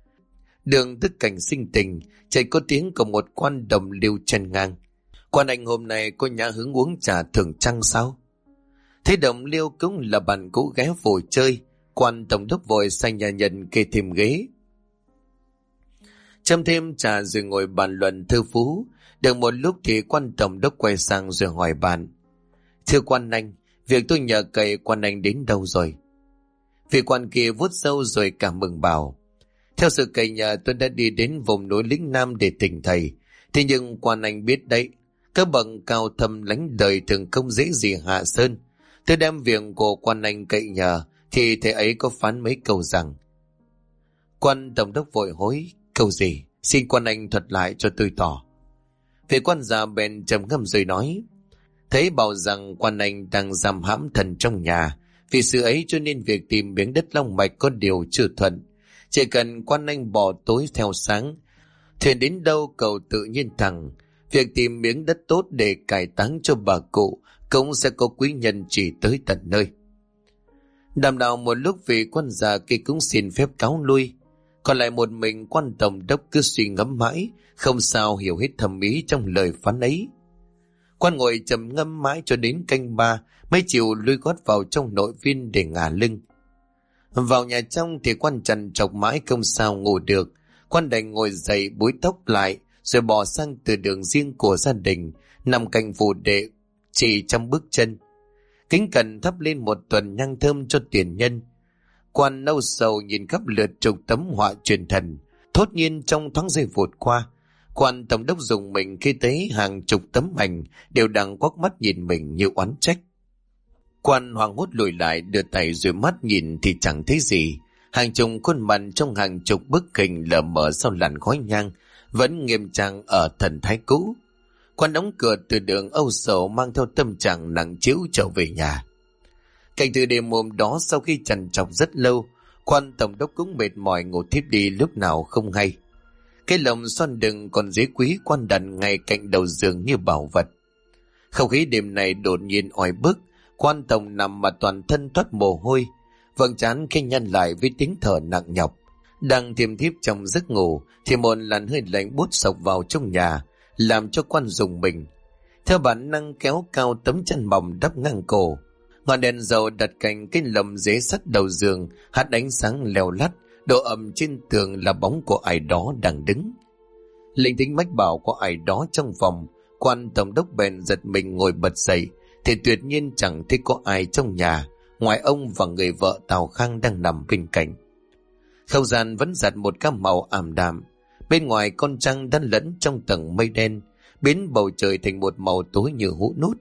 Đường tức cảnh sinh tình, chợt có tiếng của một quan đồng liêu chen ngang: Quan anh hôm nay có nhã hứng uống trà thưởng trăng sao? Thế đồng liêu cũng là bạn cũ ghé vội chơi, quan tổng đốc vội sang nhà nhân kê thêm ghế, châm thêm trà rồi ngồi bàn luận thơ phú. Được một lúc thì quan tổng đốc quay sang rồi hỏi bạn: Thưa quan anh, việc tôi nhờ cậy quan anh đến đâu rồi? Vị quan kia vuốt râu rồi cảm mừng bảo: Theo sự cậy nhờ tôi đã đi đến vùng núi lĩnh Nam để thỉnh thầy. Thế nhưng quan anh biết đấy, các bậc cao thâm lánh đời thường không dễ gì hạ sơn. Tôi đem việc của quan anh cậy nhờ thì thầy ấy có phán mấy câu rằng. Quan tổng đốc vội hối: Câu gì? Xin quan anh thuật lại cho tôi tỏ. Vị quan già bèn trầm ngâm rồi nói: Thấy bảo rằng quan anh đang giam hãm thần trong nhà, vì sự ấy cho nên việc tìm miếng đất long mạch có điều chưa thuận. Chỉ cần quan anh bỏ tối theo sáng, thuyền đến đâu cầu tự nhiên thẳng. Việc tìm miếng đất tốt để cải táng cho bà cụ cũng sẽ có quý nhân chỉ tới tận nơi. Đàm đạo một lúc vị quan già kia cũng xin phép cáo lui, còn lại một mình quan tổng đốc cứ suy ngẫm mãi, không sao hiểu hết thâm ý trong lời phán ấy. Quan ngồi trầm ngâm mãi cho đến canh 3 mới chịu lui gót vào trong nội viên để ngả lưng. Vào nhà trong thì quan trằn trọc mãi không sao ngủ được. Quan đành ngồi dậy búi tóc lại rồi bỏ sang từ đường riêng của gia đình, nằm cạnh phù đệ chỉ trong bước chân. Kính cẩn thắp lên một tuần nhang thơm cho tiền nhân. Quan nâu sầu nhìn khắp lượt chục tấm họa truyền thần. Thốt nhiên trong thoáng giây vụt qua, quan tổng đốc dùng mình khi thấy hàng chục tấm ảnh đều đang quắc mắt nhìn mình như oán trách. Quan hoảng hốt lùi lại, đưa tay rồi mắt nhìn thì chẳng thấy gì. Hàng chục khuôn mặt trong hàng chục bức hình lờ mờ sau làn khói nhang vẫn nghiêm trang ở thần thái cũ. Quan đóng cửa từ đường âu sầu, mang theo tâm trạng nặng trĩu trở về nhà. Cảnh từ đêm hôm đó, sau khi trằn trọc rất lâu, quan tổng đốc cũng mệt mỏi ngủ thiếp đi lúc nào không hay. Cái lồng son đừng còn dế quý quan đặt ngay cạnh đầu giường như bảo vật. Không khí đêm này đột nhiên oi bức. Quan tổng nằm mà toàn thân toát mồ hôi, vầng trán khi nhăn lại với tiếng thở nặng nhọc. Đang thiêm thiếp trong giấc ngủ thì một làn hơi lạnh buốt sộc vào trong nhà, làm cho quan rùng mình. Theo bản năng kéo cao tấm chăn mỏng đắp ngang cổ. Ngọn đèn dầu đặt cạnh cái lồng dế sắt đầu giường hắt ánh sáng leo lắt, độ ẩm trên tường là bóng của ai đó đang đứng. Linh tính mách bảo có ai đó trong phòng. Quan tổng đốc bèn giật mình ngồi bật dậy, thì tuyệt nhiên chẳng thấy có ai trong nhà ngoài ông và người vợ Tào Khang đang nằm bên cạnh. Không gian vẫn giặt một cam màu ảm đạm. Bên ngoài con trăng đan lẫn trong tầng mây đen, biến bầu trời thành một màu tối như hũ nút.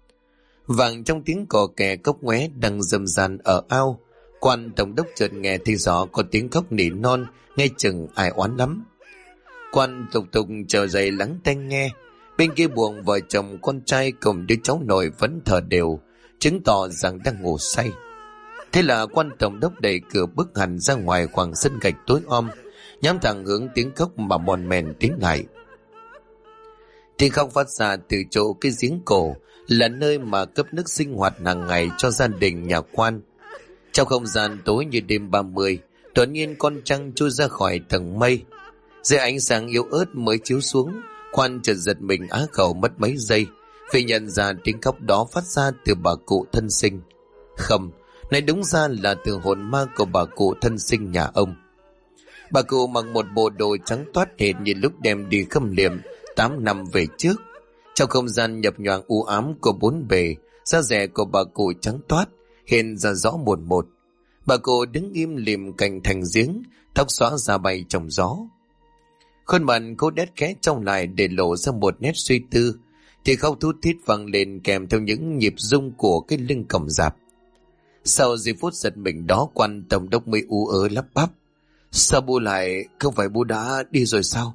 Vàng trong tiếng cò kè cốc ngoé đang rầm ràn ở ao. Quan tổng đốc chợt nghe thấy rõ có tiếng khóc nỉ non, nghe chừng ai oán lắm. Quan tục tục trở dậy lắng tai nghe. Bên kia buồng vợ chồng con trai cùng đứa cháu nội vẫn thở đều, chứng tỏ rằng đang ngủ say. Thế là quan tổng đốc đẩy cửa bước hẳn ra ngoài khoảng sân gạch tối om, nhắm thẳng hướng tiếng khóc mà mòn mèn tiến lại. Tiếng khóc phát ra từ chỗ cái giếng cổ, là nơi mà cấp nước sinh hoạt hàng ngày cho gia đình nhà quan. Trong không gian tối như đêm 30, đột nhiên con trăng trôi ra khỏi tầng mây. Dưới ánh sáng yếu ớt mới chiếu xuống, quan chợt giật mình á khẩu mất mấy giây vì nhận ra tiếng khóc đó phát ra từ bà cụ thân sinh. Không, này đúng ra là từ hồn ma của bà cụ thân sinh nhà ông. Bà cụ mặc một bộ đồ trắng toát hệt như lúc đem đi khâm liệm 8 năm về trước. Trong không gian nhập nhoạng u ám của bốn bề, da dẻ của bà cụ trắng toát hiện ra rõ một một. Bà cụ đứng im lìm cạnh thành giếng, tóc xõa ra bay trong gió. Khuôn mặt cô đét khẽ trong lại để lộ ra một nét suy tư, thì khóc thút thít vang lên kèm theo những nhịp rung của cái lưng còng rạp. Sau giây phút giật mình đó, quan tổng đốc mới ú ớ lắp bắp: "Sao bu lại, không phải bu đã đi rồi sao?"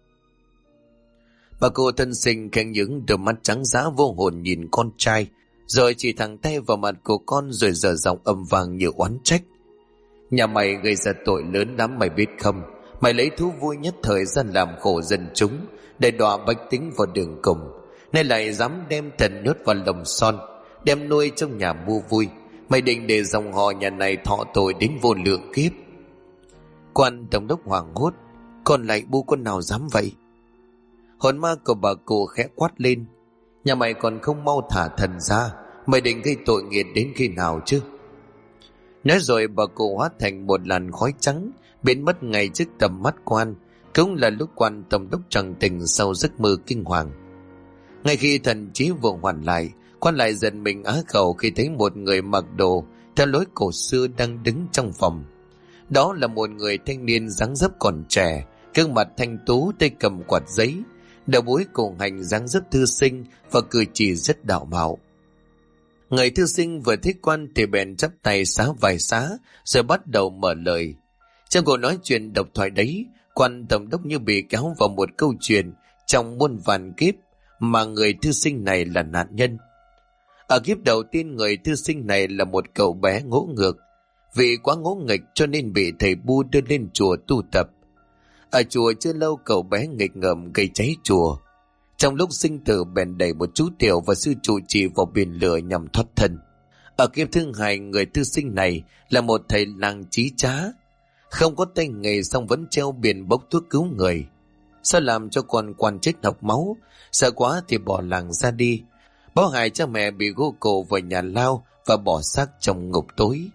Bà cô thân sinh khẽ những đôi mắt trắng dã vô hồn nhìn con trai, rồi chỉ thẳng tay vào mặt của con rồi dở giọng âm vang như oán trách: "Nhà mày gây ra tội lớn lắm mày biết không? Mày lấy thú vui nhất thời ra làm khổ dân chúng, để đọa bách tính vào đường cùng, nay lại dám đem thần nhốt vào lồng son, đem nuôi trong nhà mua vui. Mày định để dòng họ nhà này thọ tội đến vô lượng kiếp." Quan tổng đốc hoảng hốt: "Con lại bu, con nào dám vậy?" Hồn ma của bà cụ khẽ quát lên: "Nhà mày còn không mau thả thần ra, mày định gây tội nghiệp đến khi nào chứ?" Nói rồi bà cụ hóa thành một làn khói trắng, biến mất ngay trước tầm mắt quan. Cũng là lúc quan tổng đốc trằn tình sau giấc mơ kinh hoàng. Ngay khi thần trí vừa hoàn lại, quan lại giật mình á khẩu khi thấy một người mặc đồ theo lối cổ xưa đang đứng trong phòng. Đó là một người thanh niên dáng dấp còn trẻ, gương mặt thanh tú, tay cầm quạt giấy, đầu búi cổ hành dáng dấp thư sinh và cử chỉ rất đạo mạo. Người thư sinh vừa thấy quan thì bèn chắp tay xá vài xá rồi bắt đầu mở lời. Trong cuộc nói chuyện độc thoại đấy, quan tổng đốc như bị kéo vào một câu chuyện trong muôn vàn kiếp mà người thư sinh này là nạn nhân. Ở kiếp đầu tiên, người thư sinh này là một cậu bé ngỗ ngược. Vì quá ngỗ nghịch cho nên bị thầy Bu đưa lên chùa tu tập. Ở chùa chưa lâu, cậu bé nghịch ngợm gây cháy chùa. Trong lúc sinh tử bèn đẩy một chú tiểu và sư trụ trì vào biển lửa nhằm thoát thân. Ở kiếp thứ hai, người thư sinh này là một thầy làng trí trá, không có tay nghề song vẫn treo biển bốc thuốc cứu người. Sao làm cho con quan chết học máu, sợ quá thì bỏ làng ra đi, báo hại cha mẹ bị gô cổ vào nhà lao và bỏ xác trong ngục tối.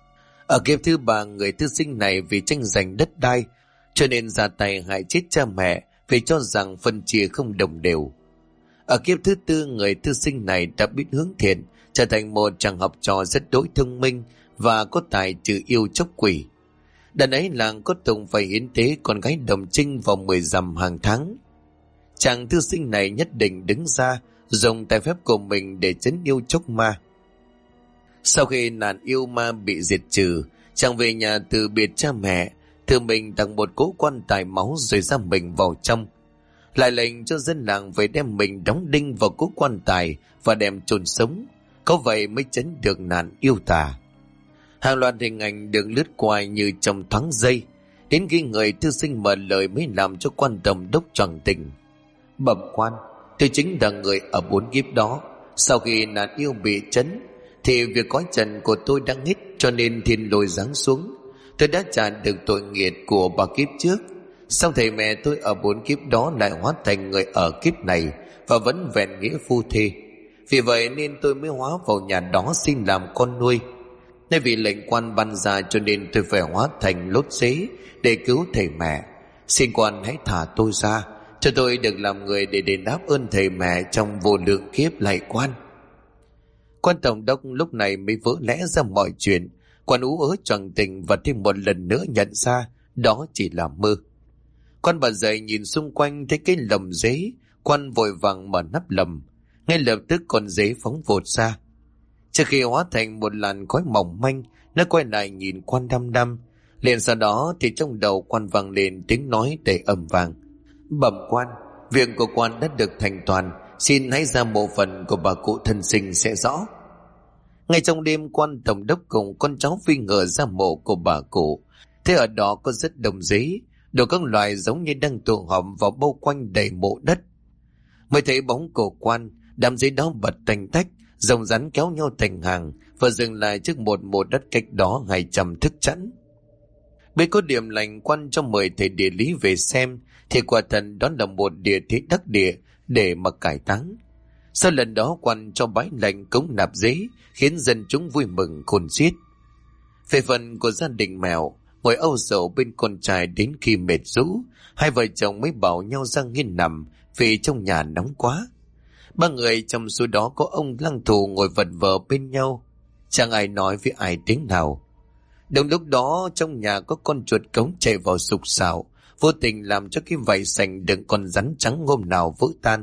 Ở kiếp thứ ba, người thư sinh này vì tranh giành đất đai cho nên ra tay hại chết cha mẹ vì cho rằng phân chia không đồng đều. Ở kiếp thứ tư, người thư sinh này đã biết hướng thiện, trở thành một chàng học trò rất đỗi thông minh và có tài trừ yêu chốc quỷ. Đợt ấy làng có tùng phải hiến tế con gái đồng trinh vào 10 rằm hàng tháng. Chàng thư sinh này nhất định đứng ra dùng tài phép của mình để trấn yêu chốc ma. Sau khi nạn yêu ma bị diệt trừ, chàng về nhà từ biệt cha mẹ, tự mình tặng một cỗ quan tài máu rồi ra mình vào trong, lại lệnh cho dân làng phải đem mình đóng đinh vào cỗ quan tài và đem chôn sống, có vậy mới tránh được nạn yêu tà. Hàng loạt hình ảnh được lướt qua như trong thoáng giây, đến khi người thư sinh mở lời mới làm cho quan tổng đốc choàng tỉnh. Bẩm quan, tôi chính là người ở 4 kiếp đó. Sau khi nạn yêu bị trấn thì việc cõi trần của tôi đã hết, cho nên thiên lôi giáng xuống. Tôi đã trả được tội nghiệp của 3 kiếp trước, song thầy mẹ tôi ở 4 kiếp đó lại hóa thành người ở kiếp này và vẫn vẹn nghĩa phu thê. Vì vậy nên tôi mới hóa vào nhà đó xin làm con nuôi. Nên vì lệnh quan ban ra cho nên tôi phải hóa thành lốt xế để cứu thầy mẹ. Xin quan hãy thả tôi ra, cho tôi được làm người để đền đáp ơn thầy mẹ trong vô lượng kiếp, lạy quan. Quan tổng đốc lúc này mới vỡ lẽ ra mọi chuyện. Quan ú ớ choàng tỉnh và thêm một lần nữa nhận ra đó chỉ là mơ. Quan bật dậy nhìn xung quanh thấy cái lồng dế, quan vội vàng mở nắp lồng. Ngay lập tức con dế phóng vụt ra. Trước khi hóa thành một làn khói mỏng manh, nó quay lại nhìn quan đăm đăm. Liền sau đó thì trong đầu quan vang lên tiếng nói đầy ầm vang. Bẩm quan, việc của quan đã được thành toàn, xin hãy ra mộ phần của bà cụ thân sinh sẽ rõ. Ngay trong đêm, quan tổng đốc cùng con cháu phi ngờ ra mộ của bà cụ. Thế ở đó có rất đông dế, đồ các loài giống như đang tụ họp vào bao quanh đầy mộ đất. Mới thấy bóng của quan, đám dế đó bật tanh tách, rồng rắn kéo nhau thành hàng và dừng lại trước một mộ đất cách đó 200 thước chẵn. Bên có điểm lành, quan cho mời thầy địa lý về xem, thì quả thật đó là một địa thế đắc địa để mà cải táng. Sau lần đó, quan cho bái lệnh cống nạp dế, khiến dân chúng vui mừng khôn xiết. Về phần của gia đình Mèo, ngồi âu sầu bên con trai đến khi mệt rũ, hai vợ chồng mới bảo nhau ra nghiêng nằm vì trong nhà nóng quá. 3 người trong số đó có ông Lăng Thù ngồi vật vờ bên nhau, chẳng ai nói với ai tiếng nào. Đồng lúc đó trong nhà có con chuột cống chạy vào sục sạo, vô tình làm cho cái vảy sành đựng con rắn trắng hôm nào vỡ tan.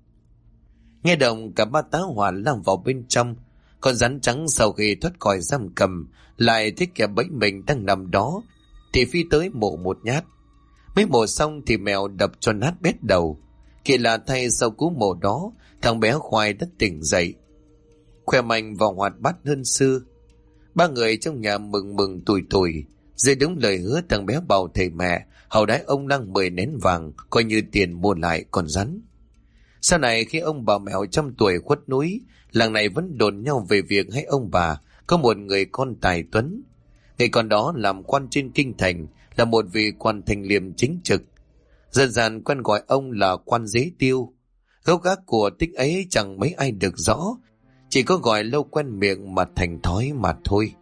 Nghe động, cả 3 tá hỏa lao vào bên trong. Con rắn trắng sau khi thoát khỏi giam cầm lại thấy kẻ bẫy mình đang nằm đó thì phi tới mổ một nhát. Mới mổ xong thì mèo đập cho nát bét đầu. Kỳ lạ thay, sau cú mổ đó, thằng bé Khoai đã tỉnh dậy, khỏe mạnh và hoạt bát hơn xưa. 3 người trong nhà mừng mừng tủi tủi. Dưới đúng lời hứa, thằng bé bảo thầy mẹ hậu đãi ông Lăng 10 nén vàng coi như tiền mua lại con rắn. Sau này khi ông bà Mèo 100 tuổi khuất núi, làng này vẫn đồn nhau về việc hay ông bà có một người con tài tuấn. Người con đó làm quan trên kinh thành, là một vị quan thanh liêm chính trực. Dân gian quen gọi ông là quan dế tiêu. Gốc gác của tích ấy chẳng mấy ai được rõ, chỉ có gọi lâu quen miệng mà thành thói mà thôi.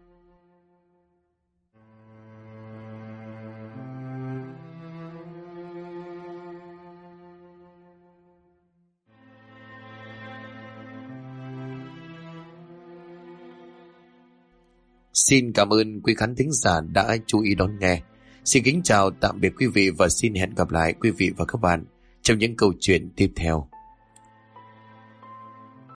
Xin cảm ơn quý khán thính giả đã chú ý đón nghe. Xin kính chào tạm biệt quý vị và xin hẹn gặp lại quý vị và các bạn trong những câu chuyện tiếp theo.